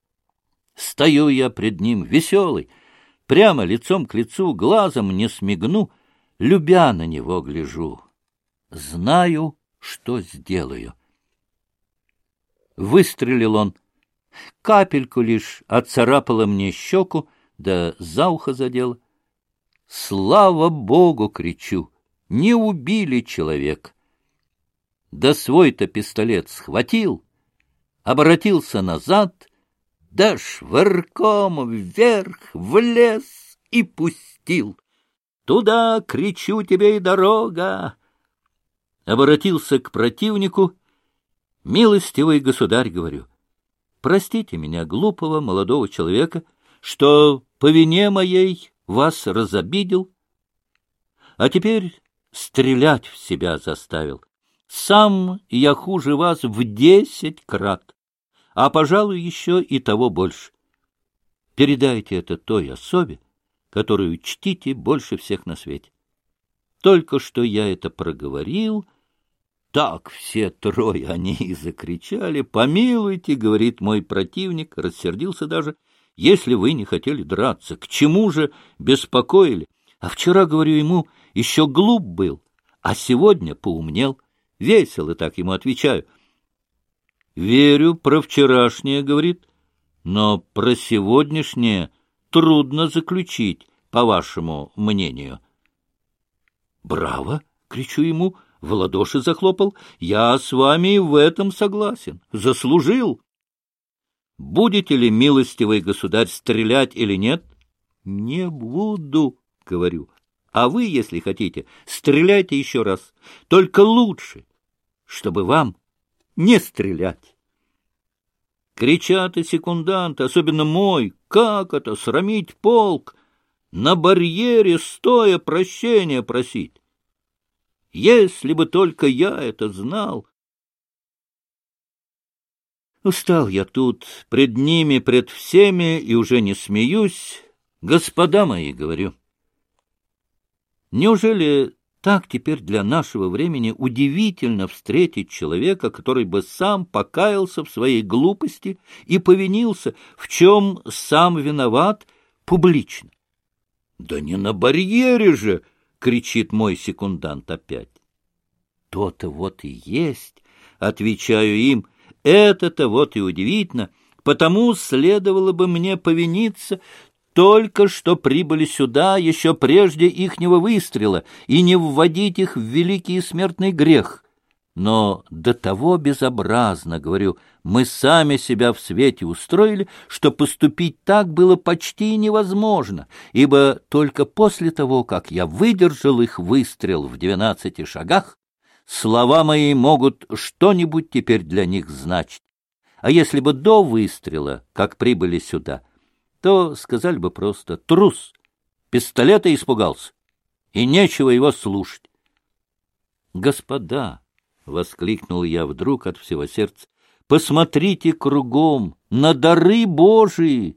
Стою я пред ним веселый, прямо лицом к лицу, глазом не смигну, любя на него гляжу. Знаю, что сделаю. Выстрелил он, капельку лишь отцарапала мне щеку, да за ухо задела. «Слава Богу!» — кричу, — не убили человека. Да свой-то пистолет схватил, обратился назад, да швырком вверх в лес и пустил. «Туда, кричу, тебе и дорога!» Обратился к противнику. «Милостивый государь, — говорю, — простите меня, глупого молодого человека, что по вине моей вас разобидел, а теперь стрелять в себя заставил. Сам я хуже вас в 10 крат, а, пожалуй, еще и того больше. Передайте это той особе, которую чтите больше всех на свете. Только что я это проговорил, Так все трое они и закричали. «Помилуйте, — говорит мой противник, рассердился даже, — если вы не хотели драться, к чему же беспокоили? А вчера, говорю ему, еще глуп был, а сегодня поумнел». Весело так ему отвечаю. «Верю про вчерашнее, — говорит, — но про сегодняшнее трудно заключить, по вашему мнению». «Браво! — кричу ему, в ладоши захлопал. — Я с вами в этом согласен. Заслужил. Будете ли, милостивый государь, стрелять или нет? — Не буду, — говорю. А вы, если хотите, стреляйте еще раз. Только лучше, чтобы вам не стрелять. Кричат и секунданты, особенно мой: как это срамить полк, на барьере стоя прощения просить? Если бы только я это знал. Устал я тут, пред ними, пред всеми, и уже не смеюсь. Господа мои, говорю, неужели так теперь для нашего времени удивительно встретить человека, который бы сам покаялся в своей глупости и повинился, в чем сам виноват, публично? — Да не на барьере же! — кричит мой секундант опять. — То-то вот и есть, — отвечаю им, — это-то вот и удивительно, потому следовало бы мне повиниться. Только что прибыли сюда еще прежде ихнего выстрела, и не вводить их в великий смертный грех. Но до того безобразно, говорю, мы сами себя в свете устроили, что поступить так было почти невозможно, ибо только после того, как я выдержал их выстрел в 12 шагах, слова мои могут что-нибудь теперь для них значить. А если бы до выстрела, как прибыли сюда, то сказали бы просто: трус, пистолета испугался, и нечего его слушать. «Господа!» — воскликнул я вдруг от всего сердца. «Посмотрите кругом на дары Божии!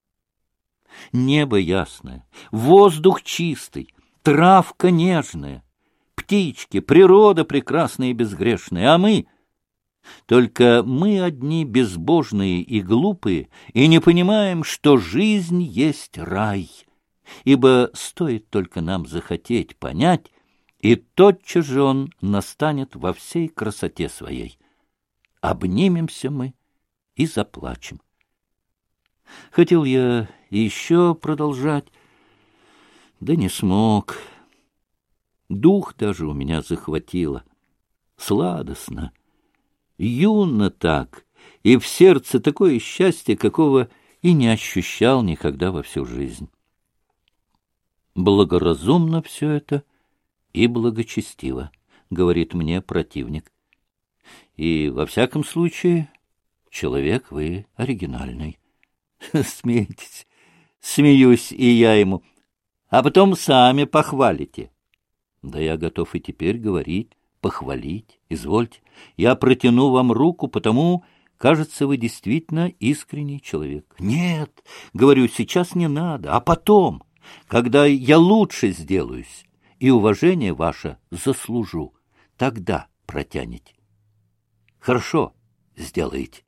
Небо ясное, воздух чистый, травка нежная, птички, природа прекрасная и безгрешная, а мы... Только мы одни безбожные и глупые, и не понимаем, что жизнь есть рай, ибо стоит только нам захотеть понять, и тотчас же он настанет во всей красоте своей. Обнимемся мы и заплачем». Хотел я еще продолжать, да не смог. Дух даже у меня захватило. Сладостно, юно так, и в сердце такое счастье, какого и не ощущал никогда во всю жизнь. Благоразумно все это и благочестиво, говорит мне противник. И во всяком случае человек вы оригинальный. Смеетесь, смеюсь и я ему, а потом сами похвалите. Да я готов и теперь говорить, похвалить, извольте. Я протяну вам руку, потому, кажется, вы действительно искренний человек. Нет, говорю, сейчас не надо, а потом, когда я лучше сделаюсь и уважение ваше заслужу, тогда протянете. Хорошо сделаете.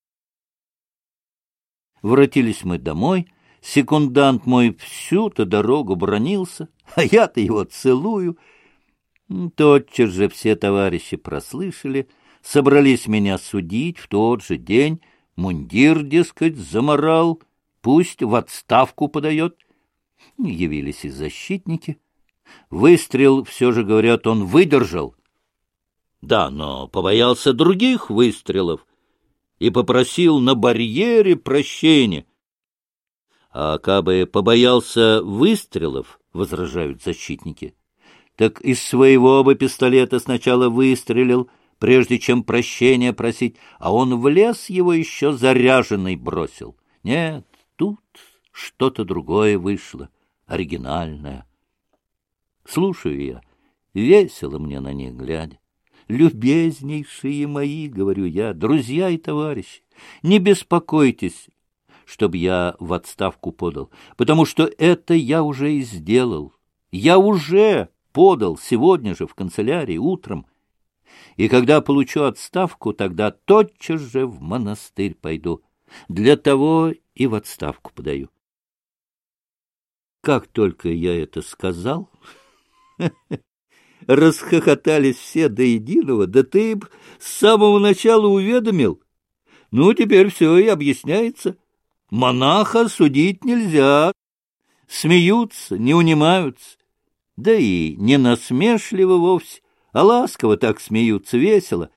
Воротились мы домой. Секундант мой всю-то дорогу бранился, а я-то его целую. Тотчас же все товарищи прослышали, собрались меня судить в тот же день. Мундир, дескать, заморал, пусть в отставку подает. Явились и защитники. Выстрел, все же, говорят, он выдержал. Да, но побоялся других выстрелов и попросил на барьере прощения. А кабы побоялся выстрелов, возражают защитники, так из своего бы пистолета сначала выстрелил, прежде чем прощения просить, а он в лес его еще заряженный бросил. Нет, тут что-то другое вышло, оригинальное. Слушаю я, весело мне на них глядя. Любезнейшие мои, говорю я, друзья и товарищи, не беспокойтесь, чтоб я в отставку подал, потому что это я уже и сделал. Я уже подал сегодня же в канцелярии утром. и когда получу отставку, тогда тотчас же в монастырь пойду. Для того и в отставку подаю. Как только я это сказал, расхохотались все до единого. Да ты б с самого начала уведомил. Ну, теперь все и объясняется. Монаха судить нельзя. Смеются, не унимаются. Да и не насмешливо вовсе, а ласково так смеются, весело.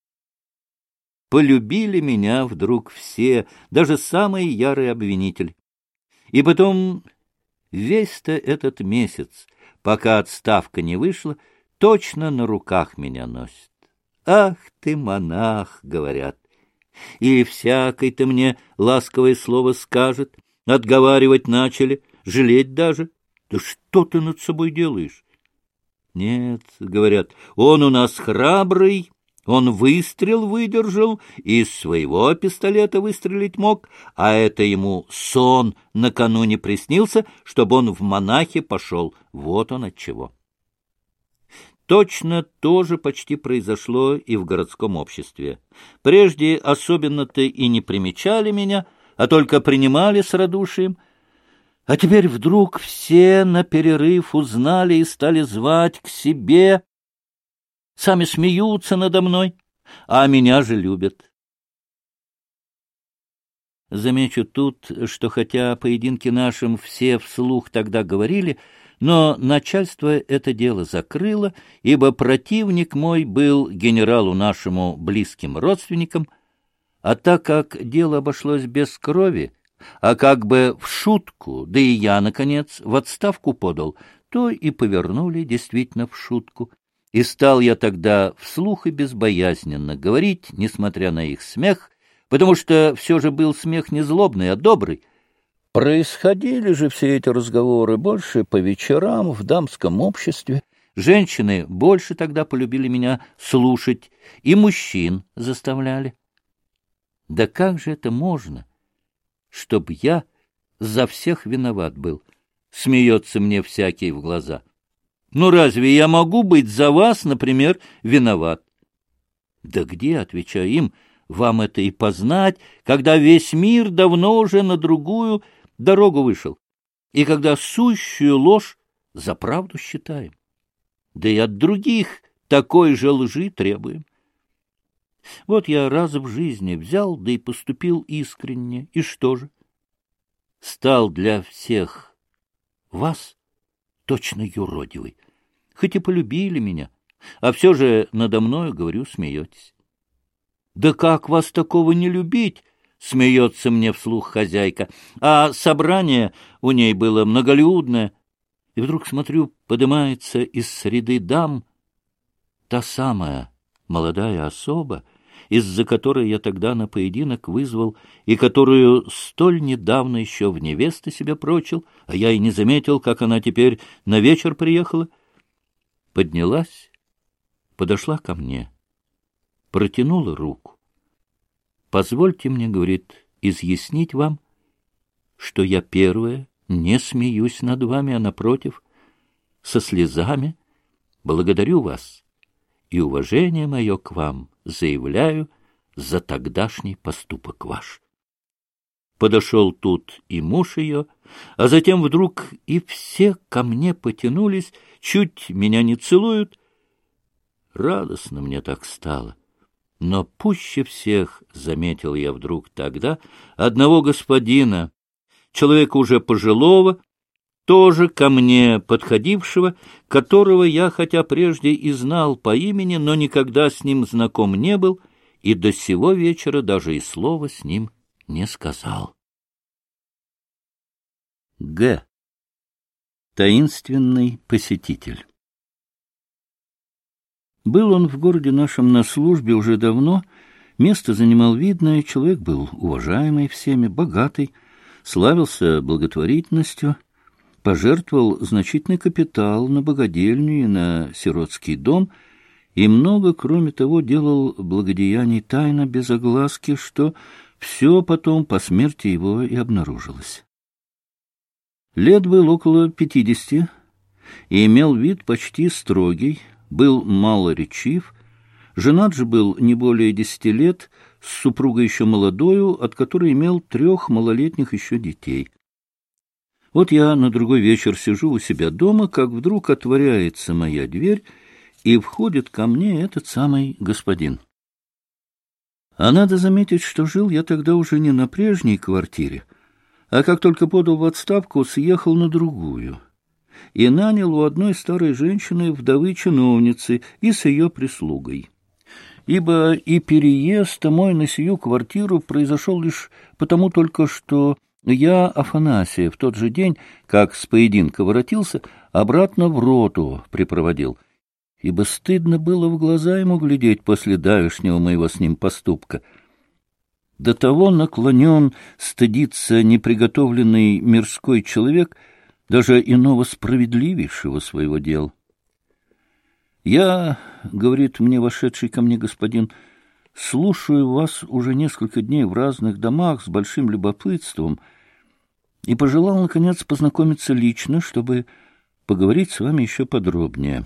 Полюбили меня вдруг все, даже самые ярые обвинители. И потом весь-то этот месяц, пока отставка не вышла, точно на руках меня носят. «Ах ты, монах!» — говорят. И всякой-то мне ласковое слово скажет, отговаривать начали, жалеть даже. Да что ты над собой делаешь? Нет, говорят, он у нас храбрый, он выстрел выдержал, из своего пистолета выстрелить мог, а это ему сон накануне приснился, чтобы он в монахи пошел. Вот он отчего. Точно то же почти произошло и в городском обществе. Прежде особенно-то и не примечали меня, а только принимали с радушием. А теперь вдруг все на перерыв узнали и стали звать к себе. Сами смеются надо мной, а меня же любят. Замечу тут, что хотя о поединке нашем все вслух тогда говорили, но начальство это дело закрыло, ибо противник мой был генералу нашему близким родственником, а так как дело обошлось без крови, а как бы в шутку, да и я, наконец, в отставку подал, то и повернули действительно в шутку. И стал я тогда вслух и безбоязненно говорить, несмотря на их смех, потому что все же был смех не злобный, а добрый. Происходили же все эти разговоры больше по вечерам в дамском обществе. Женщины больше тогда полюбили меня слушать, и мужчин заставляли. Да как же это можно, чтоб я за всех виноват был? Смеется мне всякий в глаза. Ну разве я могу быть за вас, например, виноват? Да где, отвечаю им, вам это и познать, когда весь мир давно уже на другую дорогу вышел, и когда сущую ложь за правду считаем, да и от других такой же лжи требуем. Вот я раз в жизни взял, да и поступил искренне, и что же? Стал для всех вас точно юродивый, хоть и полюбили меня, а все же надо мною, говорю, смеетесь. Да как вас такого не любить? Смеется мне вслух хозяйка, а собрание у ней было многолюдное. И вдруг, смотрю, поднимается из среды дам та самая молодая особа, из-за которой я тогда на поединок вызвал и которую столь недавно еще в невесты себя прочил, а я и не заметил, как она теперь на вечер приехала. Поднялась, подошла ко мне, протянула руку. «Позвольте мне, — говорит, — изъяснить вам, что я первая не смеюсь над вами, а, напротив, со слезами благодарю вас и уважение мое к вам заявляю за тогдашний поступок ваш». Подошел тут и муж ее, а затем вдруг и все ко мне потянулись, чуть меня не целуют. Радостно мне так стало. Но пуще всех заметил я вдруг тогда одного господина, человека уже пожилого, тоже ко мне подходившего, которого я хотя прежде и знал по имени, но никогда с ним знаком не был и до сего вечера даже и слова с ним не сказал. Г. Таинственный посетитель. Был он в городе нашем на службе уже давно, место занимал видное, человек был уважаемый всеми, богатый, славился благотворительностью, пожертвовал значительный капитал на богадельню и на сиротский дом и много, кроме того, делал благодеяний тайно, без огласки, что все потом по смерти его и обнаружилось. Лет был около 50 и имел вид почти строгий, был малоречив, Женат же был не более 10 лет, с супругой еще молодою, от которой имел 3 малолетних еще детей. Вот я на другой вечер сижу у себя дома, как вдруг отворяется моя дверь, и входит ко мне этот самый господин. А надо заметить, что жил я тогда уже не на прежней квартире, а как только подал в отставку, съехал на другую и нанял у одной старой женщины вдовы-чиновницы и с ее прислугой. Ибо и переезд мой на сию квартиру произошел лишь потому только, что я Афанасия в тот же день, как с поединка воротился, обратно в роту припроводил, ибо стыдно было в глаза ему глядеть после давешнего моего с ним поступка. До того наклонен стыдиться неприготовленный мирской человек даже иного справедливейшего своего дела. «Я, — говорит мне вошедший ко мне господин, — слушаю вас уже несколько дней в разных домах с большим любопытством и пожелал, наконец, познакомиться лично, чтобы поговорить с вами еще подробнее.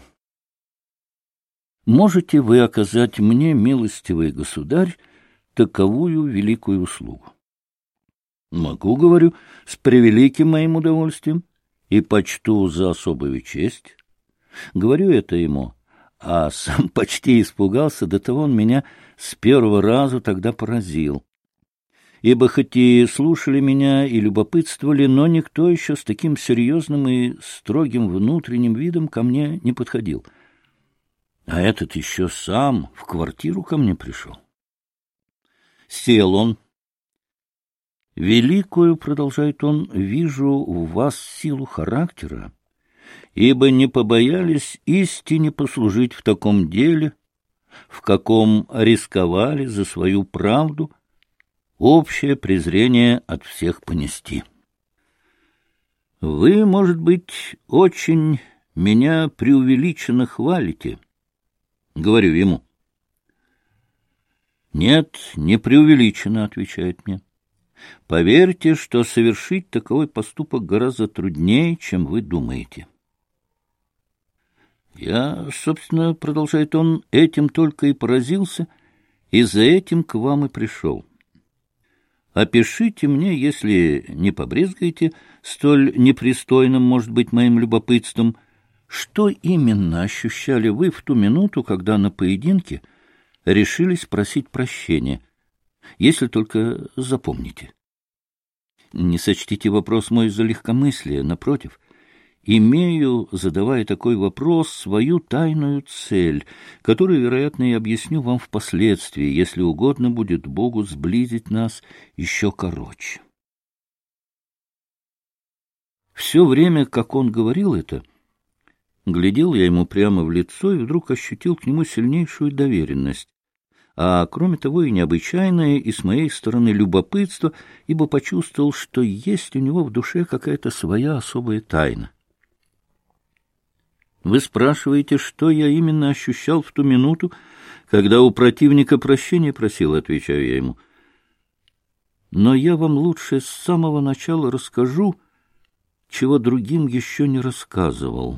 Можете вы оказать мне, милостивый государь, таковую великую услугу?» «Могу, — говорю, — с превеликим моим удовольствием и почту за особую честь». Говорю это ему, а сам почти испугался, до того он меня с первого раза тогда поразил. Ибо хоть и слушали меня и любопытствовали, но никто еще с таким серьезным и строгим внутренним видом ко мне не подходил. А этот еще сам в квартиру ко мне пришел. Сел он. «Великую, — продолжает он, — вижу у вас силу характера, ибо не побоялись истине послужить в таком деле, в каком рисковали за свою правду, общее презрение от всех понести. Вы, может быть, очень меня преувеличенно хвалите, — говорю ему. «Нет, не преувеличенно, — отвечает мне. Поверьте, что совершить таковой поступок гораздо труднее, чем вы думаете». Я, собственно, — продолжает он, — этим только и поразился, и за этим к вам и пришел. Опишите мне, если не побрезгаете, столь непристойным, может быть, моим любопытством, что именно ощущали вы в ту минуту, когда на поединке решились просить прощения, если только запомните. Не сочтите вопрос мой за легкомыслие, напротив. Имею, задавая такой вопрос, свою тайную цель, которую, вероятно, и объясню вам впоследствии, если угодно будет Богу сблизить нас еще короче. Все время, как он говорил это, глядел я ему прямо в лицо и вдруг ощутил к нему сильнейшую доверенность, а кроме того и необычайное и с моей стороны любопытство, ибо почувствовал, что есть у него в душе какая-то своя особая тайна. Вы спрашиваете, что я именно ощущал в ту минуту, когда у противника прощения просил, — отвечаю я ему. Но я вам лучше с самого начала расскажу, чего другим еще не рассказывал.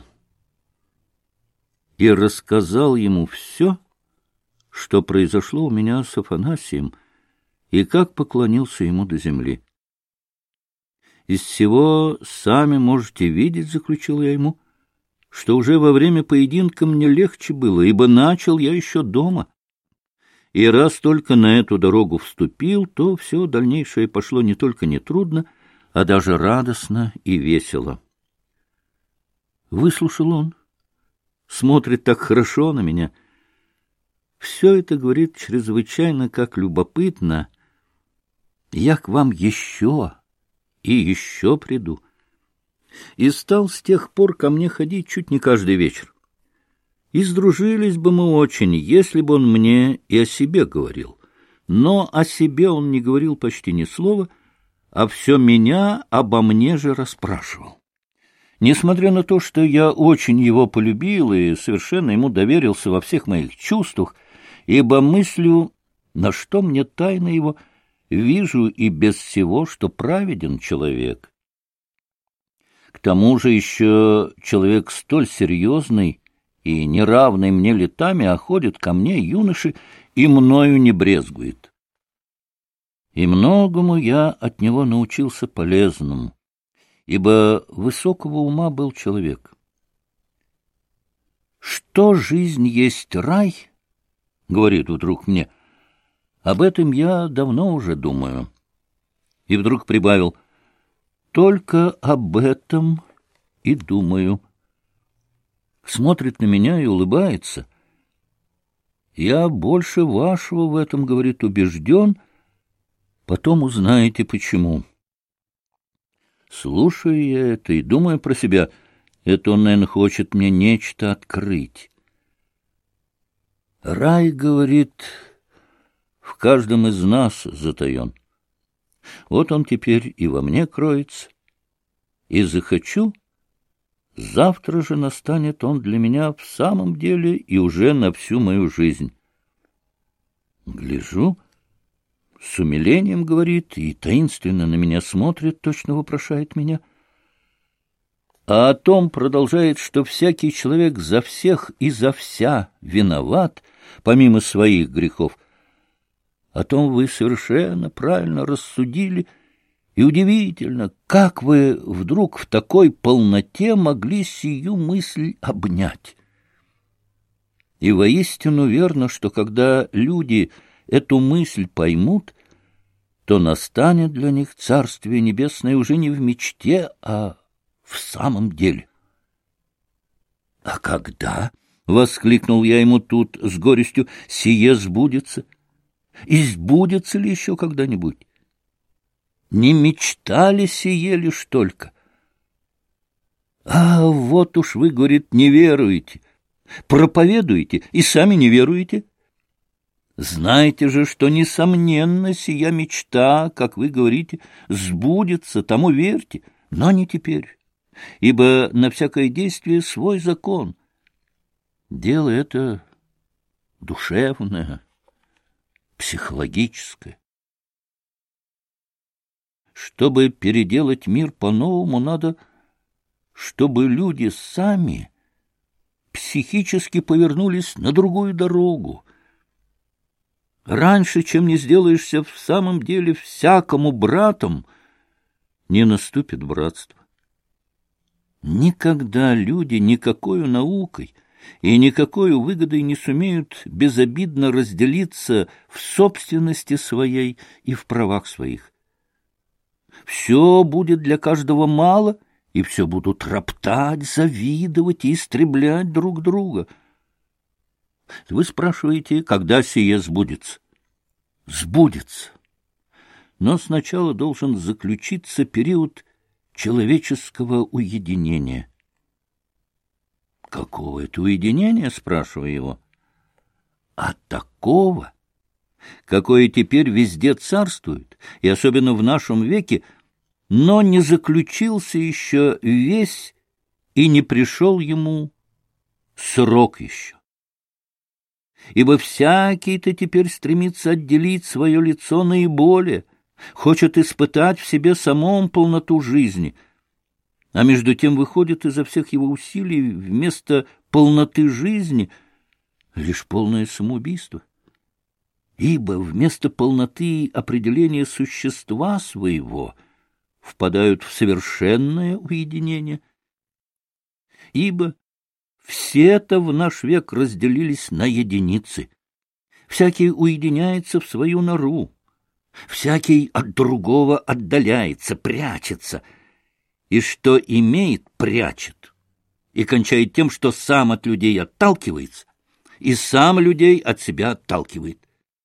И рассказал ему все, что произошло у меня с Афанасием, и как поклонился ему до земли. Из всего сами можете видеть, — заключил я ему, — что уже во время поединка мне легче было, ибо начал я еще дома. И раз только на эту дорогу вступил, то все дальнейшее пошло не только нетрудно, а даже радостно и весело. Выслушал он, смотрит так хорошо на меня. Все это, говорит, чрезвычайно как любопытно. Я к вам еще и еще приду. И стал с тех пор ко мне ходить чуть не каждый вечер. И сдружились бы мы очень, если бы он мне и о себе говорил. Но о себе он не говорил почти ни слова, а все меня обо мне же расспрашивал. Несмотря на то, что я очень его полюбил и совершенно ему доверился во всех моих чувствах, ибо мыслю, на что мне тайна его, вижу и без всего, что праведен человек. К тому же еще человек столь серьезный и неравный мне летами, а ходит ко мне юноши и мною не брезгует. И многому я от него научился полезному, ибо высокого ума был человек. «Что жизнь есть рай?» — говорит вдруг мне. «Об этом я давно уже думаю». И вдруг прибавил: «Только об этом и думаю». Смотрит на меня и улыбается. «Я больше вашего в этом, — говорит, — убежден, потом узнаете, почему». Слушаю я это и думаю про себя: это он, наверное, хочет мне нечто открыть. Рай, говорит, в каждом из нас затаен. Вот он теперь и во мне кроется. И захочу, завтра же настанет он для меня в самом деле и уже на всю мою жизнь. Гляжу, с умилением, говорит, и таинственно на меня смотрит, точно вопрошает меня. А о том продолжает, что всякий человек за всех и за вся виноват, помимо своих грехов. О том вы совершенно правильно рассудили, и удивительно, как вы вдруг в такой полноте могли сию мысль обнять. И воистину верно, что когда люди эту мысль поймут, то настанет для них Царствие Небесное уже не в мечте, а в самом деле. — А когда? — воскликнул я ему тут с горестью. — Сие сбудется. И сбудется ли еще когда-нибудь? Не мечтали сие лишь только? А вот уж вы, говорит, не веруете, проповедуете и сами не веруете. Знаете же, что, несомненно, сия мечта, как вы говорите, сбудется, тому верьте, но не теперь, ибо на всякое действие свой закон. Дело это душевное, психологическое. Чтобы переделать мир по-новому, надо, чтобы люди сами психически повернулись на другую дорогу. Раньше, чем не сделаешься в самом деле всякому братом, не наступит братство. Никогда люди никакой наукой и никакой выгодой не сумеют безобидно разделиться в собственности своей и в правах своих. Все будет для каждого мало, и все будут роптать, завидовать и истреблять друг друга. Вы спрашиваете, когда сие сбудется? Сбудется. Но сначала должен заключиться период человеческого уединения. Какого это уединения, спрашиваю его? А такого, какое теперь везде царствует, и особенно в нашем веке, но не заключился еще весь и не пришел ему срок еще. Ибо всякий-то теперь стремится отделить свое лицо наиболее, хочет испытать в себе самом полноту жизни, а между тем выходит изо всех его усилий вместо полноты жизни лишь полное самоубийство. Ибо вместо полноты определения существа своего впадают в совершенное уединение. Ибо все-то в наш век разделились на единицы. Всякий уединяется в свою нору, всякий от другого отдаляется, прячется, и что имеет, прячет, и кончает тем, что сам от людей отталкивается, и сам людей от себя отталкивает.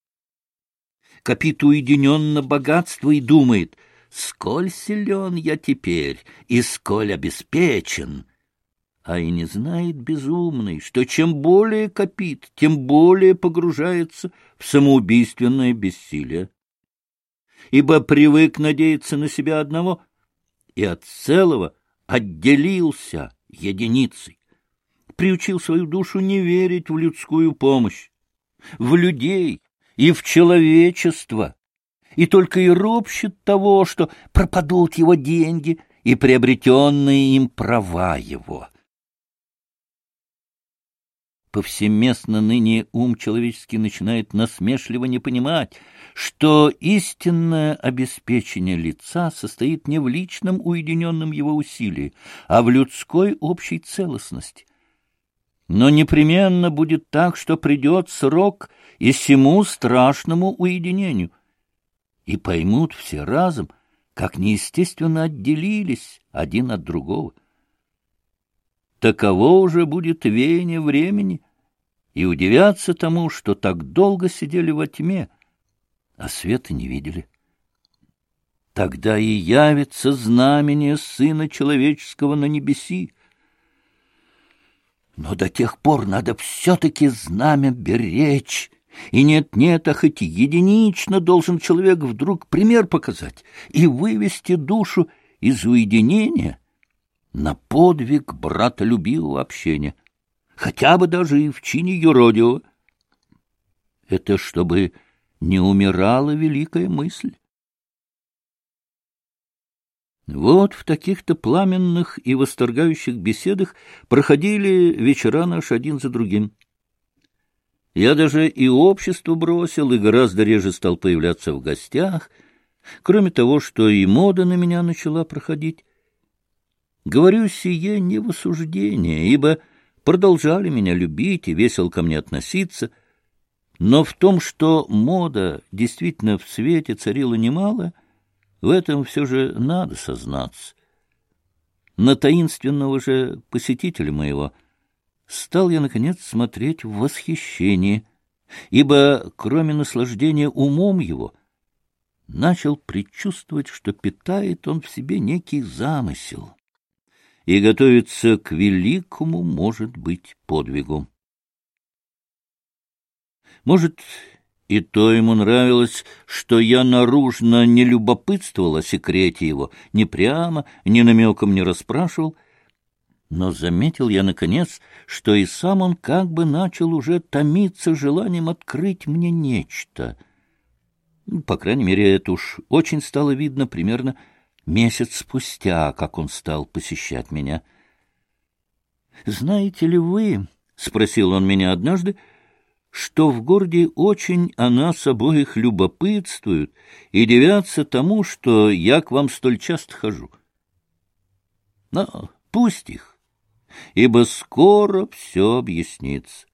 Копит уединенно богатство и думает: сколь силен я теперь и сколь обеспечен, а и не знает безумный, что чем более копит, тем более погружается в самоубийственное бессилие. Ибо привык надеяться на себя одного и от целого отделился единицей, приучил свою душу не верить в людскую помощь, в людей и в человечество, и только и ропщет того, что пропадут его деньги и приобретенные им права его. Повсеместно ныне ум человеческий начинает насмешливо не понимать, что истинное обеспечение лица состоит не в личном уединенном его усилии, а в людской общей целостности. Но непременно будет так, что придет срок и сему страшному уединению, и поймут все разом, как неестественно отделились один от другого. Таково уже будет веяние времени, и удивятся тому, что так долго сидели во тьме, а света не видели. Тогда и явится знамение Сына Человеческого на небеси. Но до тех пор надо все-таки знамя беречь. И нет-нет, а хоть единично должен человек вдруг пример показать и вывести душу из уединения на подвиг братолюбивого общения, хотя бы даже и в чине юродивого. Это чтобы не умирала великая мысль. Вот в таких-то пламенных и восторгающих беседах проходили вечера наши один за другим. Я даже и общество бросил, и гораздо реже стал появляться в гостях, кроме того, что и мода на меня начала проходить. Говорю сие не в осуждение, ибо продолжали меня любить и весело ко мне относиться, но в том, что мода действительно в свете царила немало, в этом все же надо сознаться. На таинственного же посетителя моего стал я, наконец, смотреть в восхищении, ибо, кроме наслаждения умом его, начал предчувствовать, что питает он в себе некий замысел и готовится к великому, может быть, подвигу. Может, и то ему нравилось, что я наружно не любопытствовал о секрете его, ни прямо, ни намеком не расспрашивал, но заметил я, наконец, что и сам он как бы начал уже томиться желанием открыть мне нечто. По крайней мере, это уж очень стало видно примерно месяц спустя, как он стал посещать меня. «Знаете ли вы, — спросил он меня однажды, — что в городе очень о нас обоих любопытствуют и дивятся тому, что я к вам столь часто хожу? Но пусть их, ибо скоро все объяснится».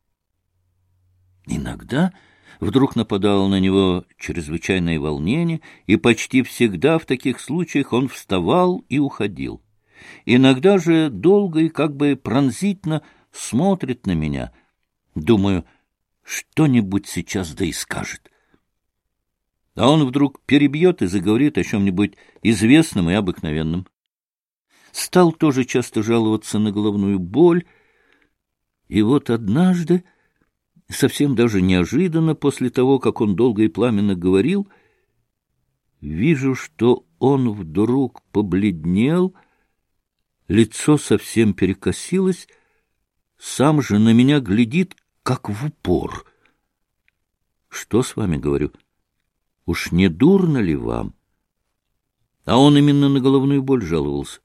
Иногда вдруг нападало на него чрезвычайное волнение, и почти всегда в таких случаях он вставал и уходил. Иногда же долго и как бы пронзительно смотрит на меня. Думаю, что-нибудь сейчас да и скажет. А он вдруг перебьет и заговорит о чем-нибудь известном и обыкновенном. Стал тоже часто жаловаться на головную боль, и вот однажды, совсем даже неожиданно, после того, как он долго и пламенно говорил, вижу, что он вдруг побледнел, лицо совсем перекосилось, сам же на меня глядит, как в упор. «Что с вами, — говорю, — уж не дурно ли вам?» А он именно на головную боль жаловался.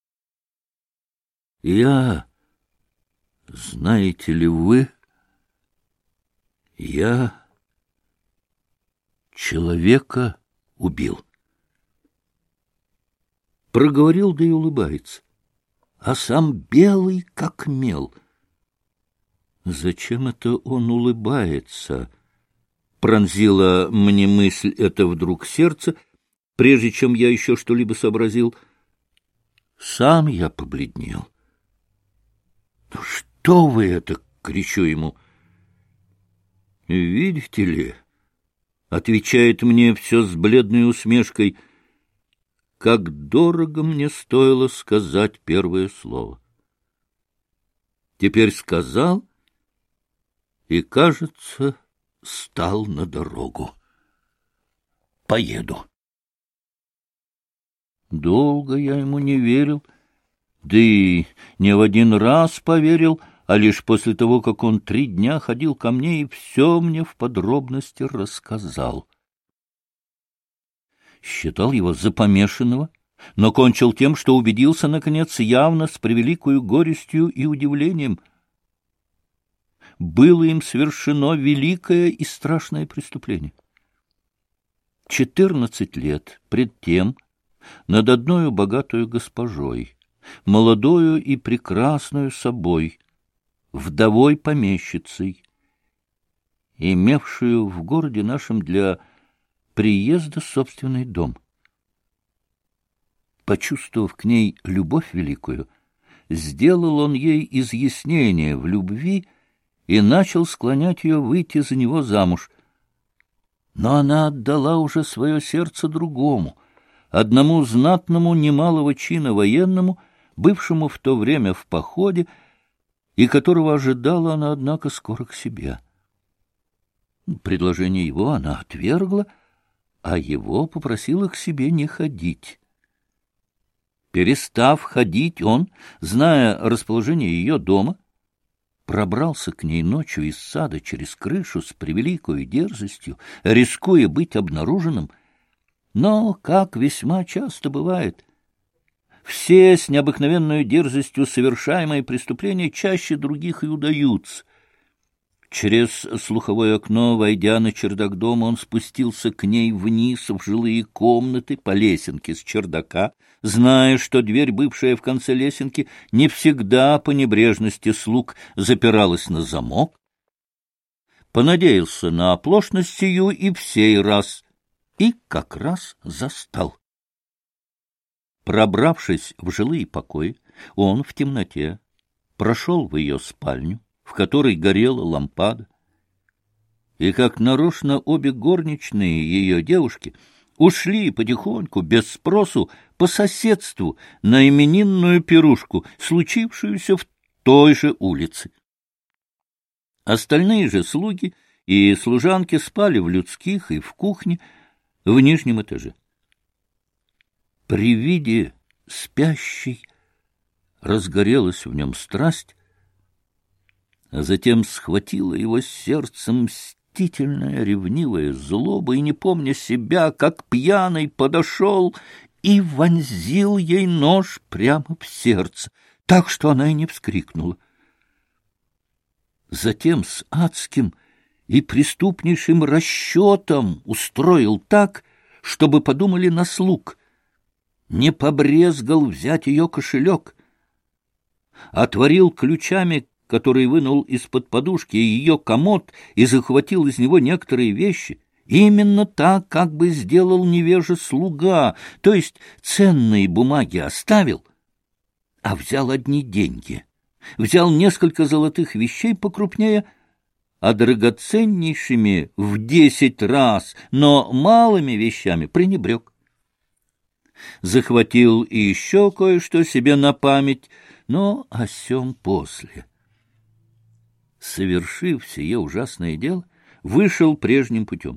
«Я, знаете ли вы, я человека убил». Проговорил, да и улыбается, а сам белый, как мел. Зачем это он улыбается? Пронзила мне мысль эта вдруг сердце, прежде чем я еще что-либо сообразил. Сам я побледнел. «Ну что вы это?» — кричу ему. «Видите ли?» — отвечает мне все с бледной усмешкой. Как дорого мне стоило сказать первое слово. Теперь сказал и, кажется, стал на дорогу. Поеду. Долго я ему не верил, да и не в один раз поверил, а лишь после того, как он 3 дня ходил ко мне и все мне в подробности рассказал. Считал его за помешанного, но кончил тем, что убедился, наконец, явно с превеликою горестью и удивлением. было им совершено великое и страшное преступление. 14 лет пред тем над одною богатою госпожой, молодою и прекрасною собой, вдовой помещицей, имевшую в городе нашем для приезда собственный дом. Почувствовав к ней любовь великую, сделал он ей изъяснение в любви и начал склонять ее выйти за него замуж. Но она отдала уже свое сердце другому, одному знатному немалого чина военному, бывшему в то время в походе, и которого ожидала она, однако, скоро к себе. Предложение его она отвергла, а его попросила к себе не ходить. Перестав ходить, он, зная расположение ее дома, пробрался к ней ночью из сада через крышу с превеликою дерзостью, рискуя быть обнаруженным. Но, как весьма часто бывает, все с необыкновенной дерзостью совершаемые преступления чаще других и удаются. Через слуховое окно, войдя на чердак дома, он спустился к ней вниз в жилые комнаты по лесенке с чердака, зная, что дверь, бывшая в конце лесенки, не всегда по небрежности слуг запиралась на замок. Понадеялся на оплошность сию и в сей раз, и как раз застал. Пробравшись в жилые покои, он в темноте прошел в ее спальню, в которой горела лампада, и как нарочно обе горничные ее девушки ушли потихоньку, без спросу, по соседству на именинную пирушку, случившуюся в той же улице. Остальные же слуги и служанки спали в людских и в кухне в нижнем этаже. При виде спящей разгорелась в нем страсть, а затем схватила его сердцем мстительная, ревнивая злоба, и, не помня себя, как пьяный, подошел и вонзил ей нож прямо в сердце, так что она и не вскрикнула. Затем с адским и преступнейшим расчетом устроил так, чтобы подумали на слуг, не побрезгал взять ее кошелек, отворил ключами, который вынул из-под подушки ее комод и захватил из него некоторые вещи, именно так, как бы сделал невежа слуга, то есть ценные бумаги оставил, а взял одни деньги, взял несколько золотых вещей покрупнее, а драгоценнейшими в 10 раз, но малыми вещами пренебрег. Захватил и еще кое-что себе на память, но о сем после. Совершив сие ужасное дело, вышел прежним путем.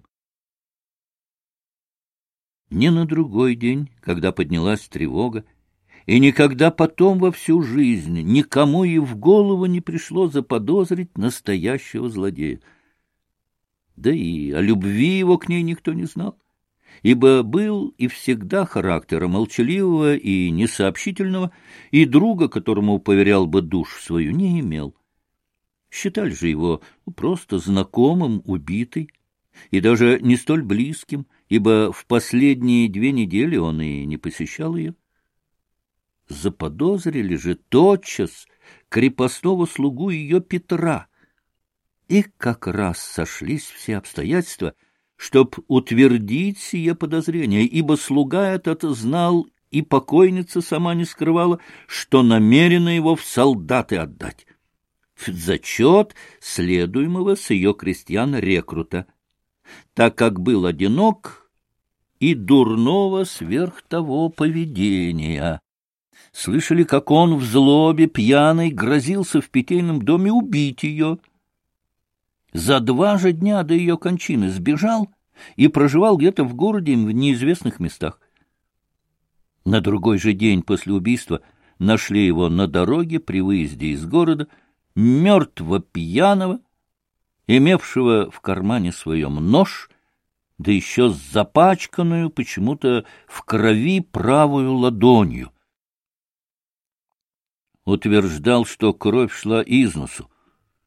Ни на другой день, когда поднялась тревога, и никогда потом во всю жизнь никому и в голову не пришло заподозрить настоящего злодея. Да и о любви его к ней никто не знал, ибо был и всегда характера молчаливого и несообщительного, и друга, которому поверял бы душу свою, не имел. Считали же его просто знакомым убитой, и даже не столь близким, ибо в последние 2 недели он и не посещал ее. Заподозрили же тотчас крепостного слугу ее Петра, и как раз сошлись все обстоятельства, чтоб утвердить сие подозрение, ибо слуга этот знал, и покойница сама не скрывала, что намерена его в солдаты отдать, в зачет следуемого с ее крестьян рекрута, так как был одинок и дурного сверх того поведения. Слышали, как он в злобе пьяный грозился в питейном доме убить ее. За 2 же дня до ее кончины сбежал и проживал где-то в городе в неизвестных местах. На другой же день после убийства нашли его на дороге при выезде из города, мертво пьяного, имевшего в кармане своем нож, да еще с запачканную почему-то в крови правую ладонью. Утверждал, что кровь шла из носу.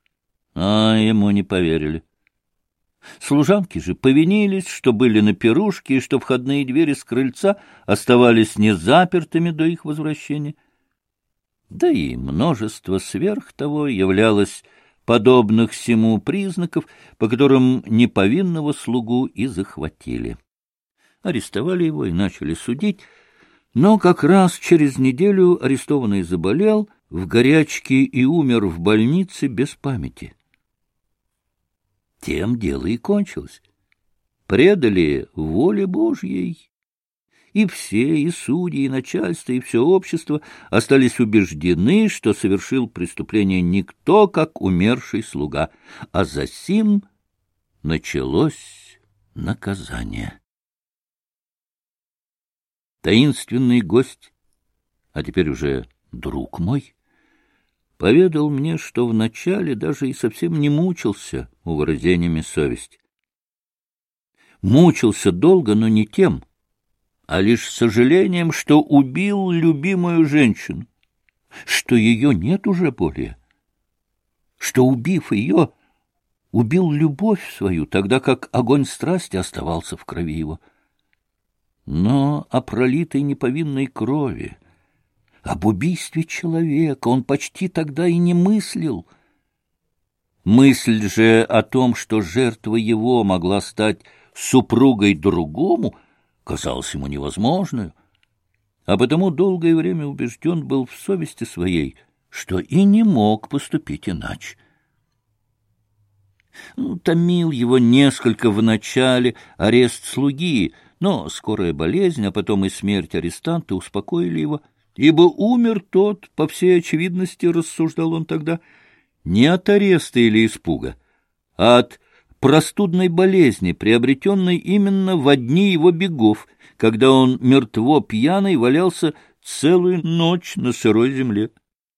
А ему не поверили. Служанки же повинились, что были на пирушке и что входные двери с крыльца оставались незапертыми до их возвращения. Да и множество сверх того являлось подобных сему признаков, по которым неповинного слугу и захватили. Арестовали его и начали судить, но как раз через неделю арестованный заболел в горячке и умер в больнице без памяти. Тем дело и кончилось. Предали воле Божьей. И все, и судьи, и начальство, и все общество остались убеждены, что совершил преступление никто, как умерший слуга, а засим началось наказание. Таинственный гость, а теперь уже друг мой, поведал мне, что вначале даже и совсем не мучился угрызениями совести. Мучился долго, но не тем, а лишь сожалением, что убил любимую женщину, что ее нет уже более, что, убив ее, убил любовь свою, тогда как огонь страсти оставался в крови его. Но о пролитой неповинной крови, об убийстве человека он почти тогда и не мыслил. Мысль же о том, что жертва его могла стать супругой другому, казалась ему невозможной, а потому долгое время убежден был в совести своей, что и не мог поступить иначе. Томил его несколько в начале арест слуги, но скорая болезнь, а потом и смерть арестанта успокоили его, ибо умер тот, по всей очевидности, рассуждал он тогда, не от ареста или испуга, а от простудной болезни, приобретенной именно в дни его бегов, когда он мертво пьяный валялся целую ночь на сырой земле.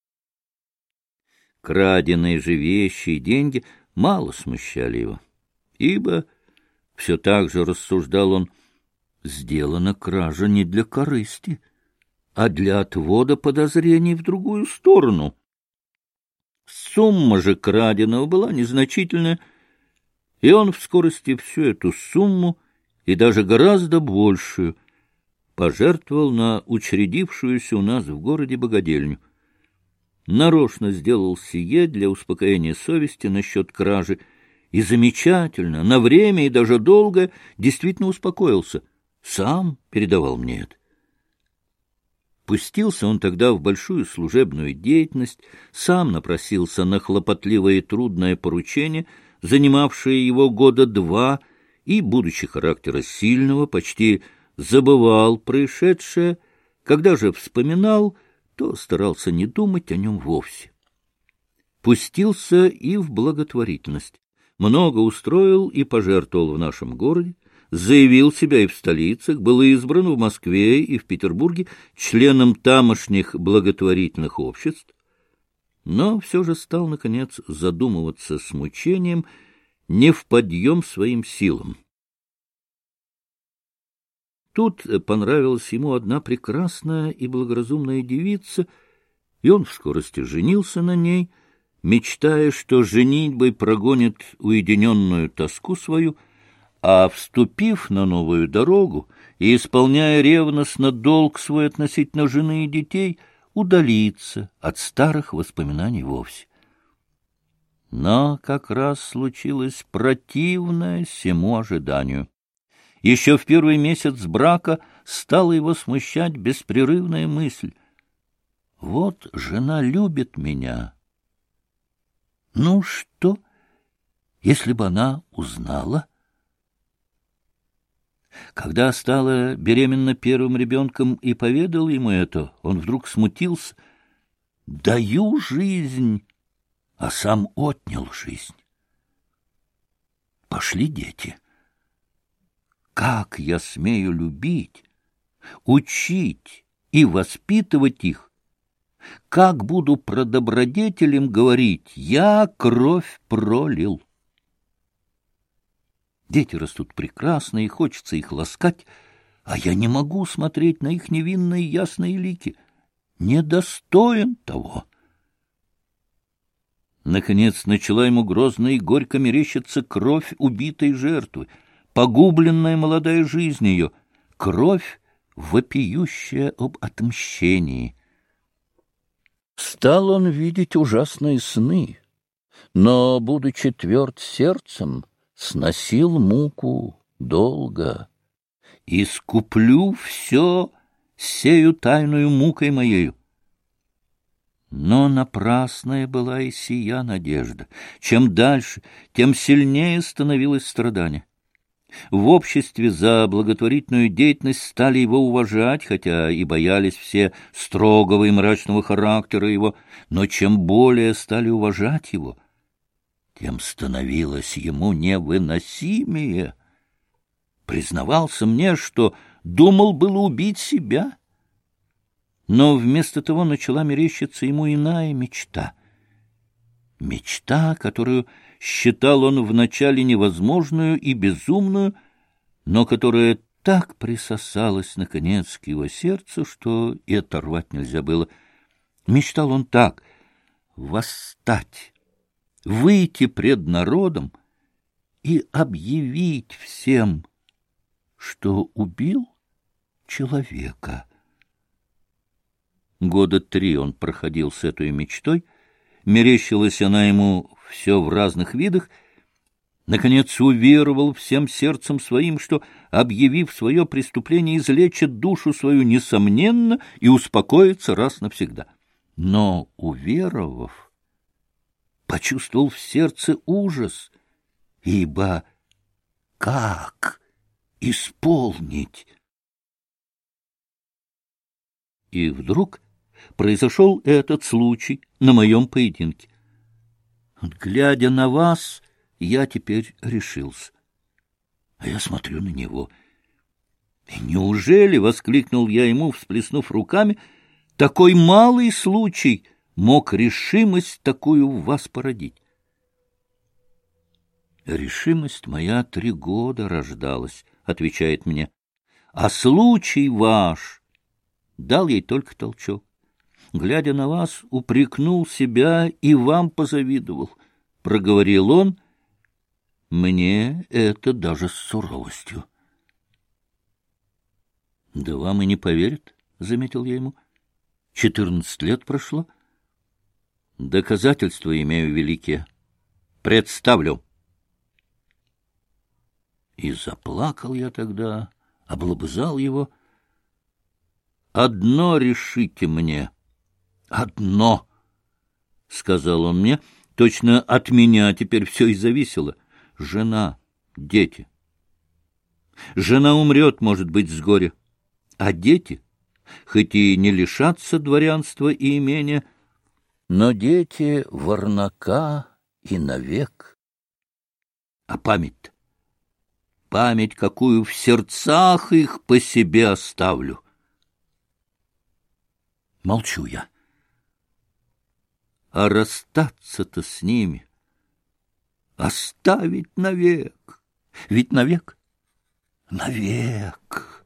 Краденые же вещи и деньги мало смущали его, ибо, все так же рассуждал он, сделана кража не для корысти, а для отвода подозрений в другую сторону. Сумма же краденого была незначительная, и он в скорости всю эту сумму, и даже гораздо большую, пожертвовал на учредившуюся у нас в городе богадельню. Нарочно сделал сие для успокоения совести насчет кражи, и замечательно, на время и даже долго действительно успокоился. Сам передавал мне это. Пустился он тогда в большую служебную деятельность, сам напросился на хлопотливое и трудное поручение, занимавшее его года 2, и, будучи характера сильного, почти забывал происшедшее, когда же вспоминал, то старался не думать о нем вовсе. Пустился и в благотворительность, много устроил и пожертвовал в нашем городе, заявил себя и в столицах, был избран в Москве и в Петербурге членом тамошних благотворительных обществ, но все же стал, наконец, задумываться с мучением не в подъем своим силам. Тут понравилась ему одна прекрасная и благоразумная девица, и он в скорости женился на ней, мечтая, что женитьбой прогонит уединенную тоску свою, а, вступив на новую дорогу и исполняя ревностно долг свой относительно жены и детей, удалиться от старых воспоминаний вовсе. Но как раз случилось противное сему ожиданию. Еще в первый месяц брака стала его смущать беспрерывная мысль: вот жена любит меня. Ну что, если бы она узнала? Когда стала беременна первым ребенком и поведал ему это, он вдруг смутился. Даю жизнь, а сам отнял жизнь. Пошли дети. Как я смею любить, учить и воспитывать их? Как буду про добродетелям говорить: я кровь пролил? Дети растут прекрасно, и хочется их ласкать, а я не могу смотреть на их невинные ясные лики. Недостоин того. Наконец начала ему грозно и горько мерещиться кровь убитой жертвы, погубленная молодая жизнь ее, кровь, вопиющая об отмщении. Стал он видеть ужасные сны, но, будучи тверд сердцем, сносил муку долго. «Искуплю все сею тайную мукой моею». Но напрасная была и сия надежда. Чем дальше, тем сильнее становилось страдание. В обществе за благотворительную деятельность стали его уважать, хотя и боялись все строгого и мрачного характера его, но чем более стали уважать его, тем становилось ему невыносимее. Признавался мне, что думал было убить себя. Но вместо того начала мерещиться ему иная мечта. Мечта, которую считал он вначале невозможную и безумную, но которая так присосалась, наконец, к его сердцу, что и оторвать нельзя было. Мечтал он так — восстать, выйти пред народом и объявить всем, что убил человека. Года 3 он проходил с этой мечтой, мерещилась она ему все в разных видах, наконец уверовал всем сердцем своим, что, объявив свое преступление, излечит душу свою несомненно и успокоится раз навсегда. Но, уверовав, почувствовал в сердце ужас, ибо как исполнить? И вдруг произошел этот случай на моем поединке. Глядя на вас, я теперь решился. А я смотрю на него. И неужели, — воскликнул я ему, всплеснув руками, — такой малый случай мог решимость такую в вас породить? Решимость моя 3 года рождалась, — отвечает мне, — а случай ваш дал ей только толчок. Глядя на вас, упрекнул себя и вам позавидовал, — проговорил он, мне это даже с суровостью. — Да вам и не поверят, — заметил я ему. 14 лет прошло. Доказательства имею великие. Представлю. И заплакал я тогда, облобызал его. «Одно решите мне, одно», — сказал он мне, точно от меня теперь все и зависело. Жена, дети. Жена умрет, может быть, с горя, а дети, хоть и не лишатся дворянства и имения, но дети ворнака и навек. А память-то, память, какую в сердцах их по себе оставлю. Молчу я. А расстаться-то с ними, оставить навек, ведь навек, навек.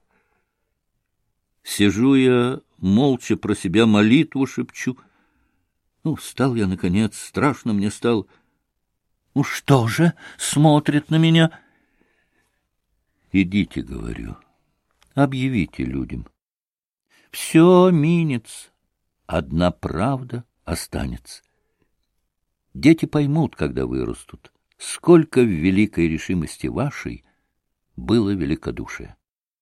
Сижу я, молча про себя молитву шепчу. Встал я, наконец, страшно мне стало. Что же смотрит на меня? Идите, говорю, объявите людям. Все минется, одна правда останется. Дети поймут, когда вырастут, сколько в великой решимости вашей было великодушия.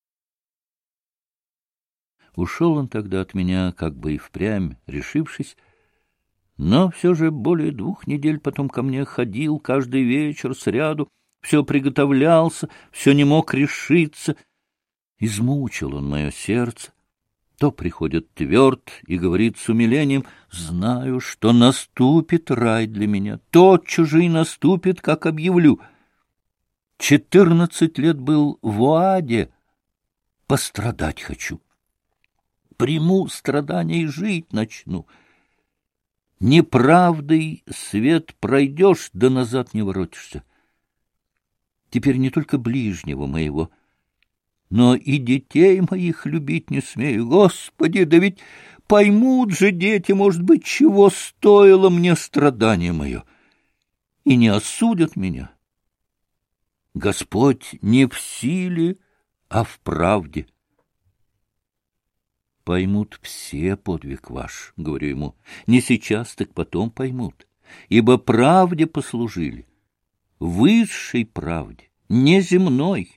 Ушел он тогда от меня, как бы и впрямь решившись, но все же более 2 недель потом ко мне ходил каждый вечер сряду, все приготовлялся, все не мог решиться. Измучил он мое сердце. То приходит тверд и говорит с умилением: «Знаю, что наступит рай для меня, тотчас же и наступит, как объявлю. 14 лет был в аде, пострадать хочу. Приму страдания и жить начну. Неправдой свет пройдешь, да назад не воротишься. Теперь не только ближнего моего, но и детей моих любить не смею. Господи, да ведь поймут же дети, может быть, чего стоило мне страдание мое, и не осудят меня. Господь не в силе, а в правде. Поймут все подвиг ваш, говорю ему, не сейчас, так потом поймут, ибо правде послужили, высшей правде, не земной.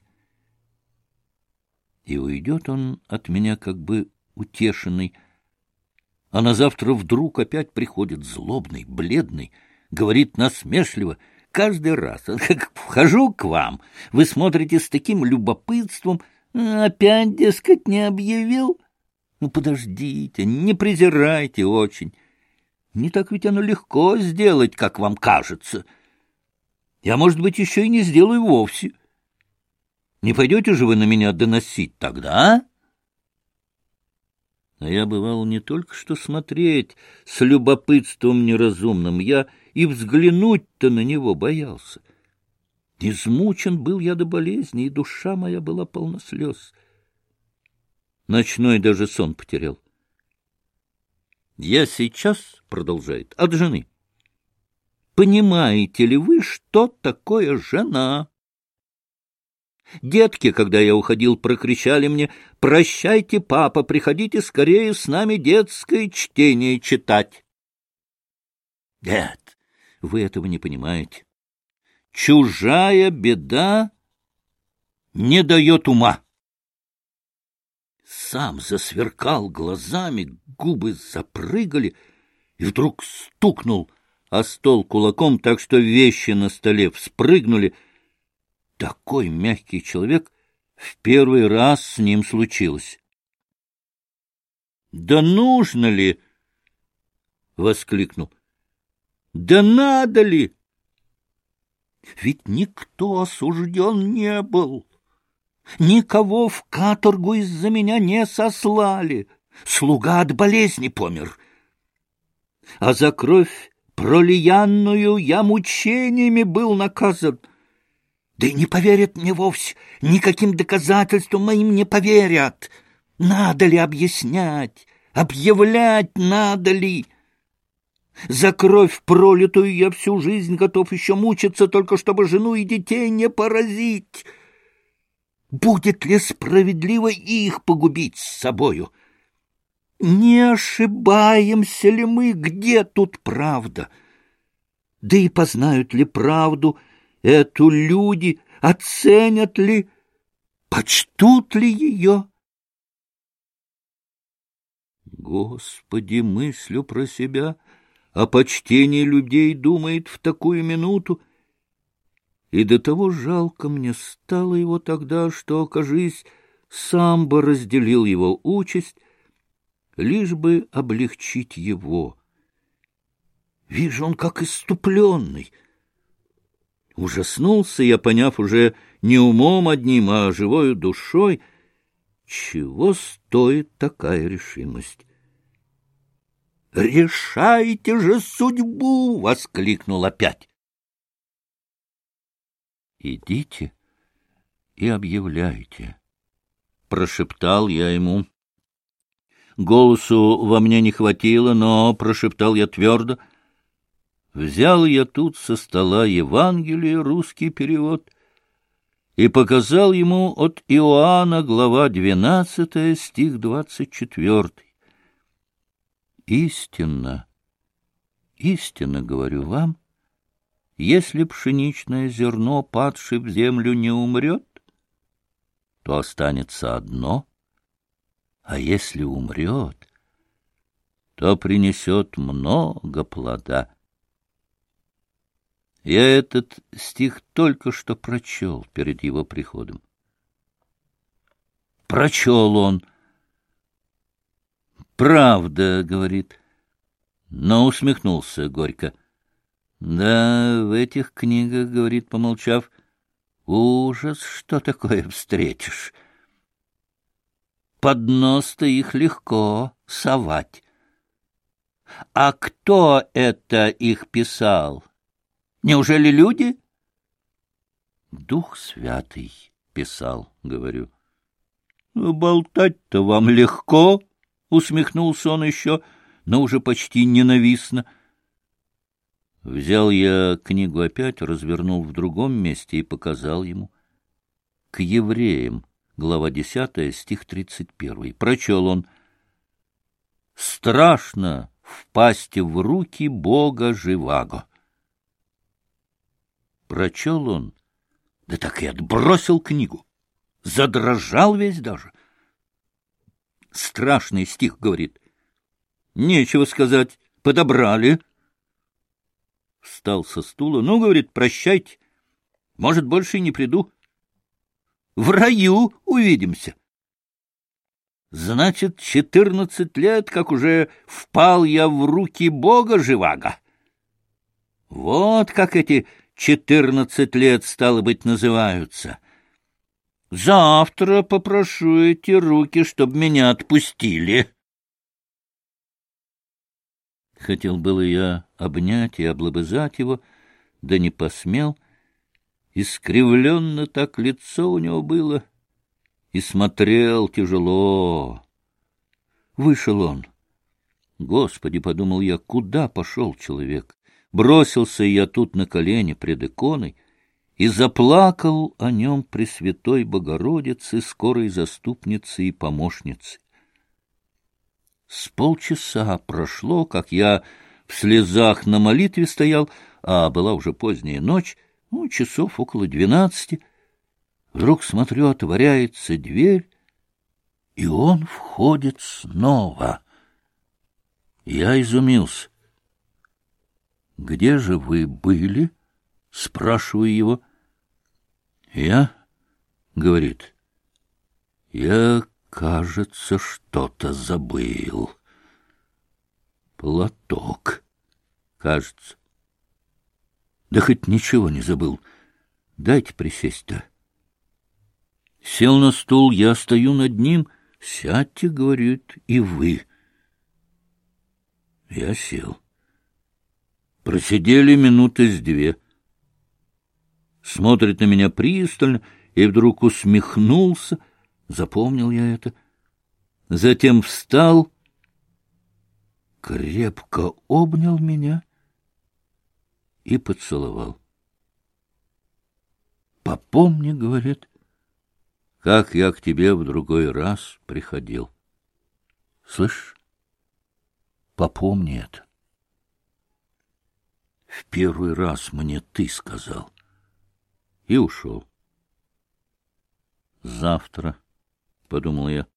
И уйдет он от меня как бы утешенный, а на завтра вдруг опять приходит злобный, бледный, говорит насмешливо: каждый раз, как вхожу к вам, вы смотрите с таким любопытством, опять, дескать, не объявил? Ну, подождите, не презирайте очень. Не так ведь оно легко сделать, как вам кажется. Я, может быть, еще и не сделаю вовсе. Не пойдете же вы на меня доносить тогда, а? А я, бывал, не только что смотреть с любопытством неразумным, я и взглянуть-то на него боялся. Измучен был я до болезни, и душа моя была полна слез. Ночной даже сон потерял. Я сейчас, продолжает, от жены. Понимаете ли вы, что такое жена? Детки, когда я уходил, прокричали мне: «Прощайте, папа, приходите скорее с нами детское чтение читать». Нет, вы этого не понимаете. Чужая беда не дает ума. Сам засверкал глазами, губы запрыгали, и вдруг стукнул о стол кулаком, так что вещи на столе вспрыгнули. Такой мягкий человек, в первый раз с ним случилось. «Да нужно ли?» — воскликнул. «Да надо ли? Ведь никто осужден не был. Никого в каторгу из-за меня не сослали. Слуга от болезни помер. А за кровь пролиянную я мучениями был наказан. Да и не поверят мне вовсе, никаким доказательствам моим не поверят. Надо ли объяснять, объявлять надо ли? За кровь пролитую я всю жизнь готов еще мучиться, только чтобы жену и детей не поразить. Будет ли справедливо их погубить с собою? Не ошибаемся ли мы, где тут правда? Да и познают ли правду эту люди, оценят ли, почтут ли ее? Господи, мыслю про себя, о почтении людей думает в такую минуту, и до того жалко мне стало его тогда, что, окажись, сам бы разделил его участь, лишь бы облегчить его. Вижу, он как исступленный. Ужаснулся я, поняв уже не умом одним, а живою душой, чего стоит такая решимость. «Решайте же судьбу!» — воскликнул опять. «Идите и объявляйте», — прошептал я ему. Голосу во мне не хватило, но прошептал я твердо. Взял я тут со стола Евангелие, русский перевод, и показал ему от Иоанна, глава 12, стих 24. «Истинно, истинно говорю вам, если пшеничное зерно, падшее в землю, не умрет, то останется одно, а если умрет, то принесет много плода». Я этот стих только что прочел перед его приходом. Прочел он. «Правда, — говорит, — но усмехнулся горько. Да, в этих книгах, — говорит, помолчав, — ужас, что такое встретишь. Под нос-то их легко совать. А кто это их писал? Неужели люди? Дух Святый писал, — говорю. Болтать-то вам легко, — усмехнулся он еще, но уже почти ненавистно. Взял я книгу опять, развернул в другом месте и показал ему. К евреям, глава 10, стих 31. Прочел он: «Страшно впасть в руки Бога живаго». Прочел он, да так и отбросил книгу. Задрожал весь даже. Страшный стих, говорит. Нечего сказать, подобрали. Встал со стула. Ну, говорит, прощайте. Может, больше и не приду. В раю увидимся. Значит, 14 лет, как уже впал я в руки Бога живаго. Вот как эти 14 лет, стало быть, называются. Завтра попрошу эти руки, чтоб меня отпустили. Хотел было я обнять и облобызать его, да не посмел. Искривленно так лицо у него было, и смотрел тяжело. Вышел он. Господи, подумал я, куда пошел человек? Бросился я тут на колени пред иконой и заплакал о нем Пресвятой Богородице, скорой заступнице и помощнице. С полчаса прошло, как я в слезах на молитве стоял, а была уже поздняя ночь, часов около 12. Вдруг, смотрю, отворяется дверь, и он входит снова. Я изумился. — Где же вы были? — спрашиваю его. — Я, — говорит, — я, кажется, что-то забыл. Платок, кажется. Да хоть ничего не забыл. Дайте присесть-то. Сел на стул, я стою над ним. Сядьте, говорит, и вы. Я сел. Просидели минуты с две. Смотрит на меня пристально и вдруг усмехнулся. Запомнил я это. Затем встал, крепко обнял меня и поцеловал. Попомни, говорит, как я к тебе в другой раз приходил. Слышь, попомни это. В первый раз мне ты сказал. И ушел. Завтра, — подумал я.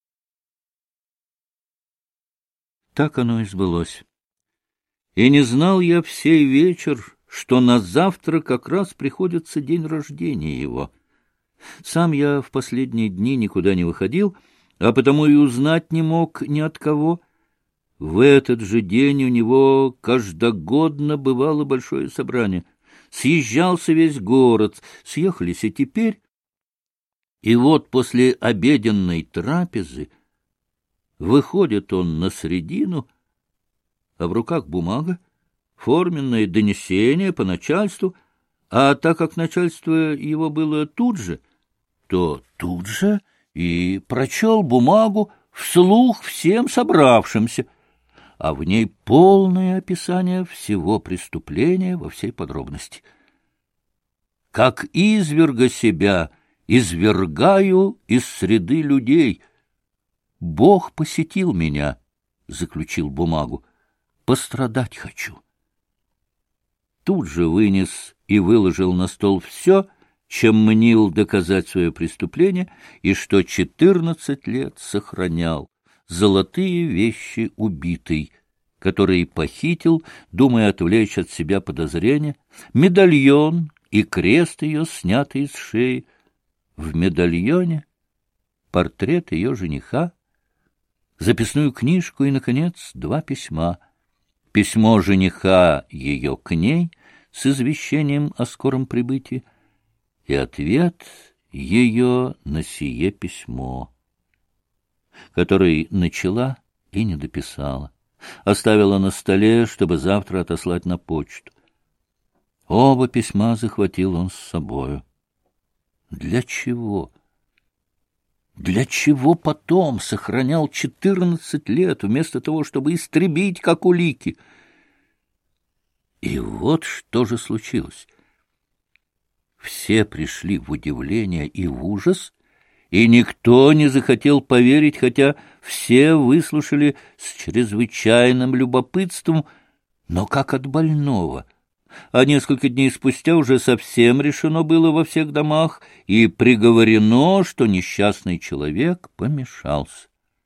Так оно и сбылось. И не знал я в сей вечер, что на завтра как раз приходится день рождения его. Сам я в последние дни никуда не выходил, а потому и узнать не мог ни от кого. В этот же день у него каждогодно бывало большое собрание. Съезжался весь город, съехались и теперь. И вот после обеденной трапезы выходит он на средину, а в руках бумага, форменное донесение по начальству, а так как начальство его было тут же, то тут же и прочел бумагу вслух всем собравшимся, а в ней полное описание всего преступления во всей подробности. Как изверга себя извергаю из среды людей. Бог посетил меня, заключил бумагу, пострадать хочу. Тут же вынес и выложил на стол все, чем мнил доказать свое преступление, и что 14 лет сохранял золотые вещи убитый, который похитил, думая отвлечь от себя подозрения, медальон и крест ее, снятый с шеи. В медальоне портрет ее жениха, записную книжку и, наконец, 2 письма. Письмо жениха ее к ней с извещением о скором прибытии и ответ ее на сие письмо, который начала и не дописала, оставила на столе, чтобы завтра отослать на почту. Оба письма захватил он с собою. Для чего? Для чего потом сохранял 14 лет, вместо того, чтобы истребить как улики? И вот что же случилось. Все пришли в удивление и в ужас, и никто не захотел поверить, хотя все выслушали с чрезвычайным любопытством, но как от больного. А несколько дней спустя уже совсем решено было во всех домах и приговорено, что несчастный человек помешался.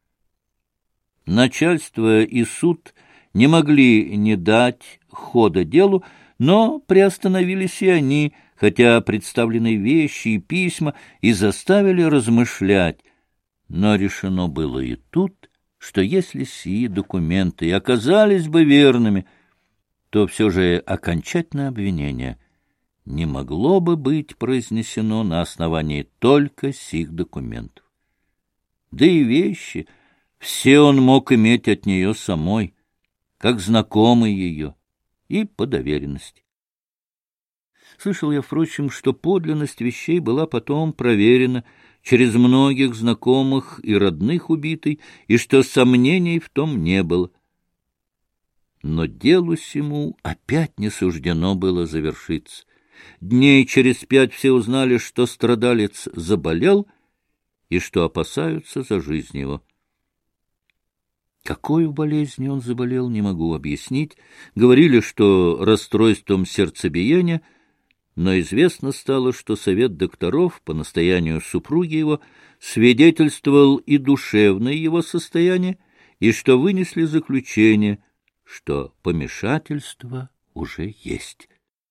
Начальство и суд не могли не дать хода делу, но приостановились и они, хотя представленные вещи и письма и заставили размышлять. Но решено было и тут, что если сии документы и оказались бы верными, то все же окончательное обвинение не могло бы быть произнесено на основании только сих документов. Да и вещи все он мог иметь от нее самой, как знакомый ее, и по доверенности. Слышал я, впрочем, что подлинность вещей была потом проверена через многих знакомых и родных убитой, и что сомнений в том не было. Но делу сему опять не суждено было завершиться. Дней через 5 все узнали, что страдалец заболел и что опасаются за жизнь его. Какой болезнью он заболел, не могу объяснить. Говорили, что расстройством сердцебиения, но известно стало, что совет докторов по настоянию супруги его свидетельствовал и душевное его состояние, и что вынесли заключение, что помешательство уже есть.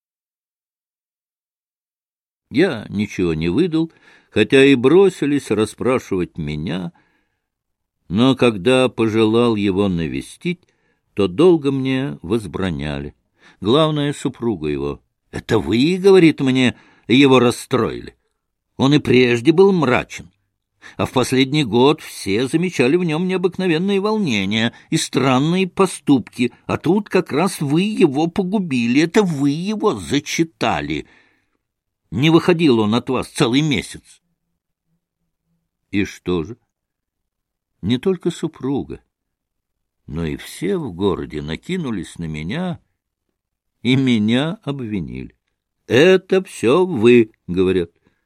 Я ничего не выдал, хотя и бросились расспрашивать меня, но когда пожелал его навестить, то долго мне возбраняли. Главное, супруга его. «Это вы, — говорит мне, — его расстроили. Он и прежде был мрачен. А в последний год все замечали в нем необыкновенные волнения и странные поступки, а тут как раз вы его погубили, это вы его зачитали. Не выходил он от вас целый месяц». И что же? Не только супруга, но и все в городе накинулись на меня и меня обвинили. «Это все вы, — говорят».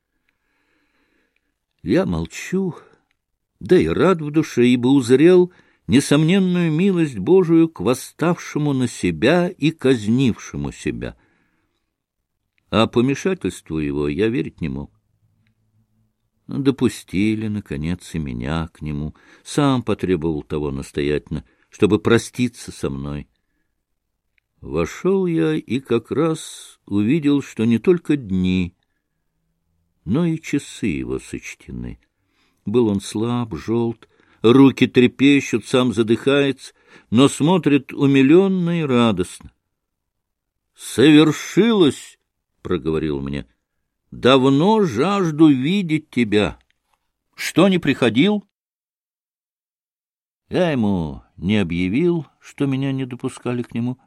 Я молчу, да и рад в душе, ибо узрел несомненную милость Божию к восставшему на себя и казнившему себя. А помешательству его я верить не мог. Допустили, наконец, и меня к нему. Сам потребовал того настоятельно, чтобы проститься со мной. Вошел я и как раз увидел, что не только дни, но и часы его сочтены. Был он слаб, желт, руки трепещут, сам задыхается, но смотрит умиленно и радостно. «Совершилось, — проговорил мне, — давно жажду видеть тебя. Что, не приходил?» Я ему не объявил, что меня не допускали к нему.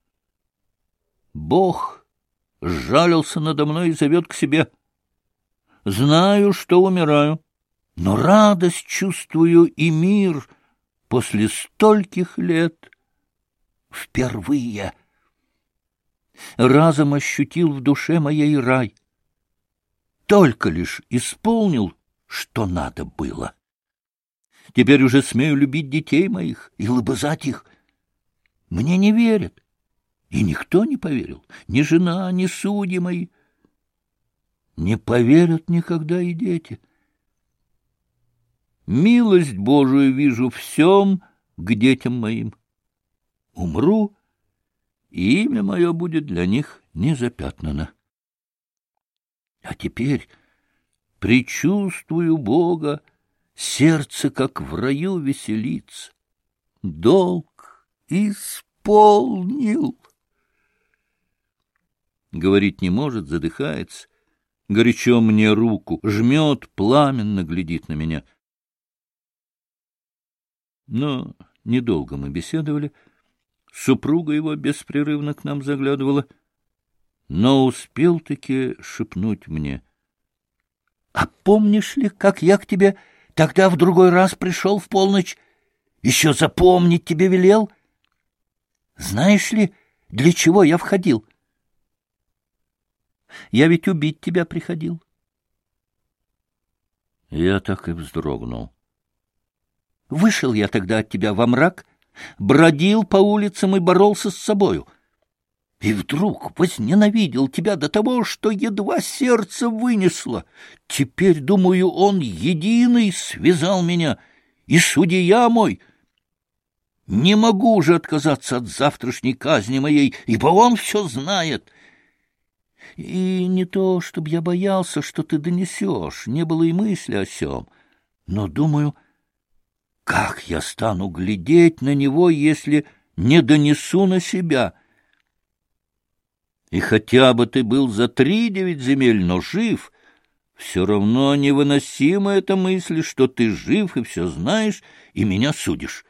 Бог сжалился надо мной и зовет к себе. Знаю, что умираю, но радость чувствую и мир после стольких лет. Впервые разом ощутил в душе моей рай. Только лишь исполнил, что надо было. Теперь уже смею любить детей моих и лобызать их. Мне не верят, и никто не поверил, ни жена, ни судьи мои. Не поверят никогда и дети. Милость Божию вижу всем к детям моим. Умру, и имя мое будет для них не запятнано. А теперь предчувствую Бога, сердце, как в раю, веселится. Долг исполнил. Говорить не может, задыхается. Горячо мне руку жмет, пламенно глядит на меня. Но недолго мы беседовали. Супруга его беспрерывно к нам заглядывала, но успел-таки шепнуть мне: — А помнишь ли, как я к тебе Тогда в другой раз пришел в полночь, еще запомнить тебе велел. Знаешь ли, для чего я входил? Я ведь убить тебя приходил. Я так и вздрогнул. Вышел я тогда от тебя во мрак, бродил по улицам и боролся с собою. И вдруг возненавидел тебя до того, что едва сердце вынесло. Теперь, думаю, он единый связал меня, и судья мой. Не могу же отказаться от завтрашней казни моей, ибо он все знает. И не то, чтобы я боялся, что ты донесешь, не было и мысли о сём, но думаю, как я стану глядеть на него, если не донесу на себя? И хотя бы ты был за 3-9 земель, но жив, все равно невыносима эта мысль, что ты жив и все знаешь, и меня судишь.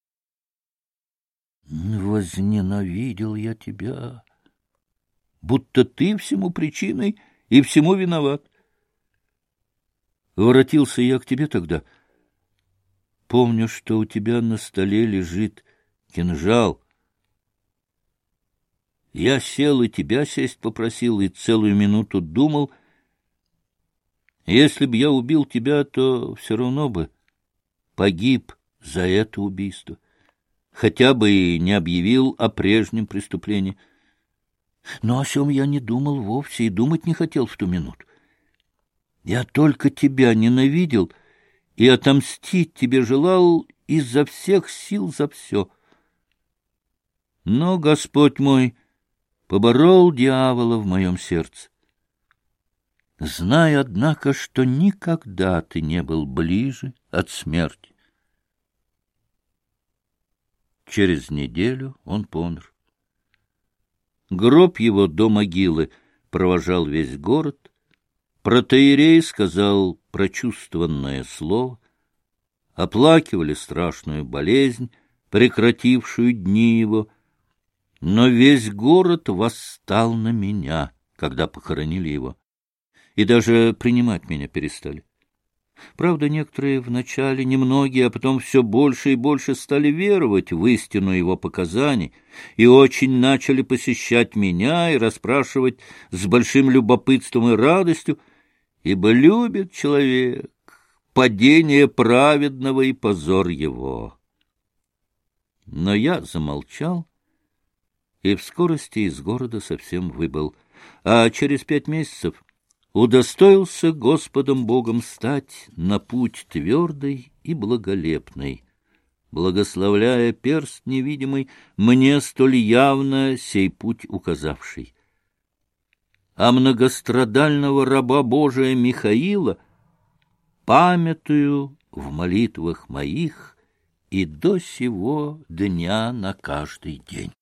Возненавидел я тебя, будто ты всему причиной и всему виноват. Воротился я к тебе тогда. Помню, что у тебя на столе лежит кинжал. Я сел и тебя сесть попросил, и целую минуту думал. Если б я убил тебя, то все равно бы погиб за это убийство, хотя бы и не объявил о прежнем преступлении. Но о сём я не думал вовсе и думать не хотел в ту минуту. Я только тебя ненавидел и отомстить тебе желал изо всех сил за все. Но Господь мой поборол дьявола в моем сердце. Знай, однако, что никогда ты не был ближе от смерти. Через неделю он помер. Гроб его до могилы провожал весь город. Протоиерей сказал прочувствованное слово. Оплакивали страшную болезнь, прекратившую дни его. Но весь город восстал на меня, когда похоронили его, и даже принимать меня перестали. Правда, некоторые вначале, немногие, а потом все больше и больше стали веровать в истину его показаний и очень начали посещать меня и расспрашивать с большим любопытством и радостью, ибо любит человек падение праведного и позор его. Но я замолчал, и в скорости из города совсем выбыл, а через 5 месяцев удостоился Господом Богом стать на путь твердый и благолепный, благословляя перст невидимый, мне столь явно сей путь указавший. А многострадального раба Божия Михаила памятую в молитвах моих и до сего дня на каждый день.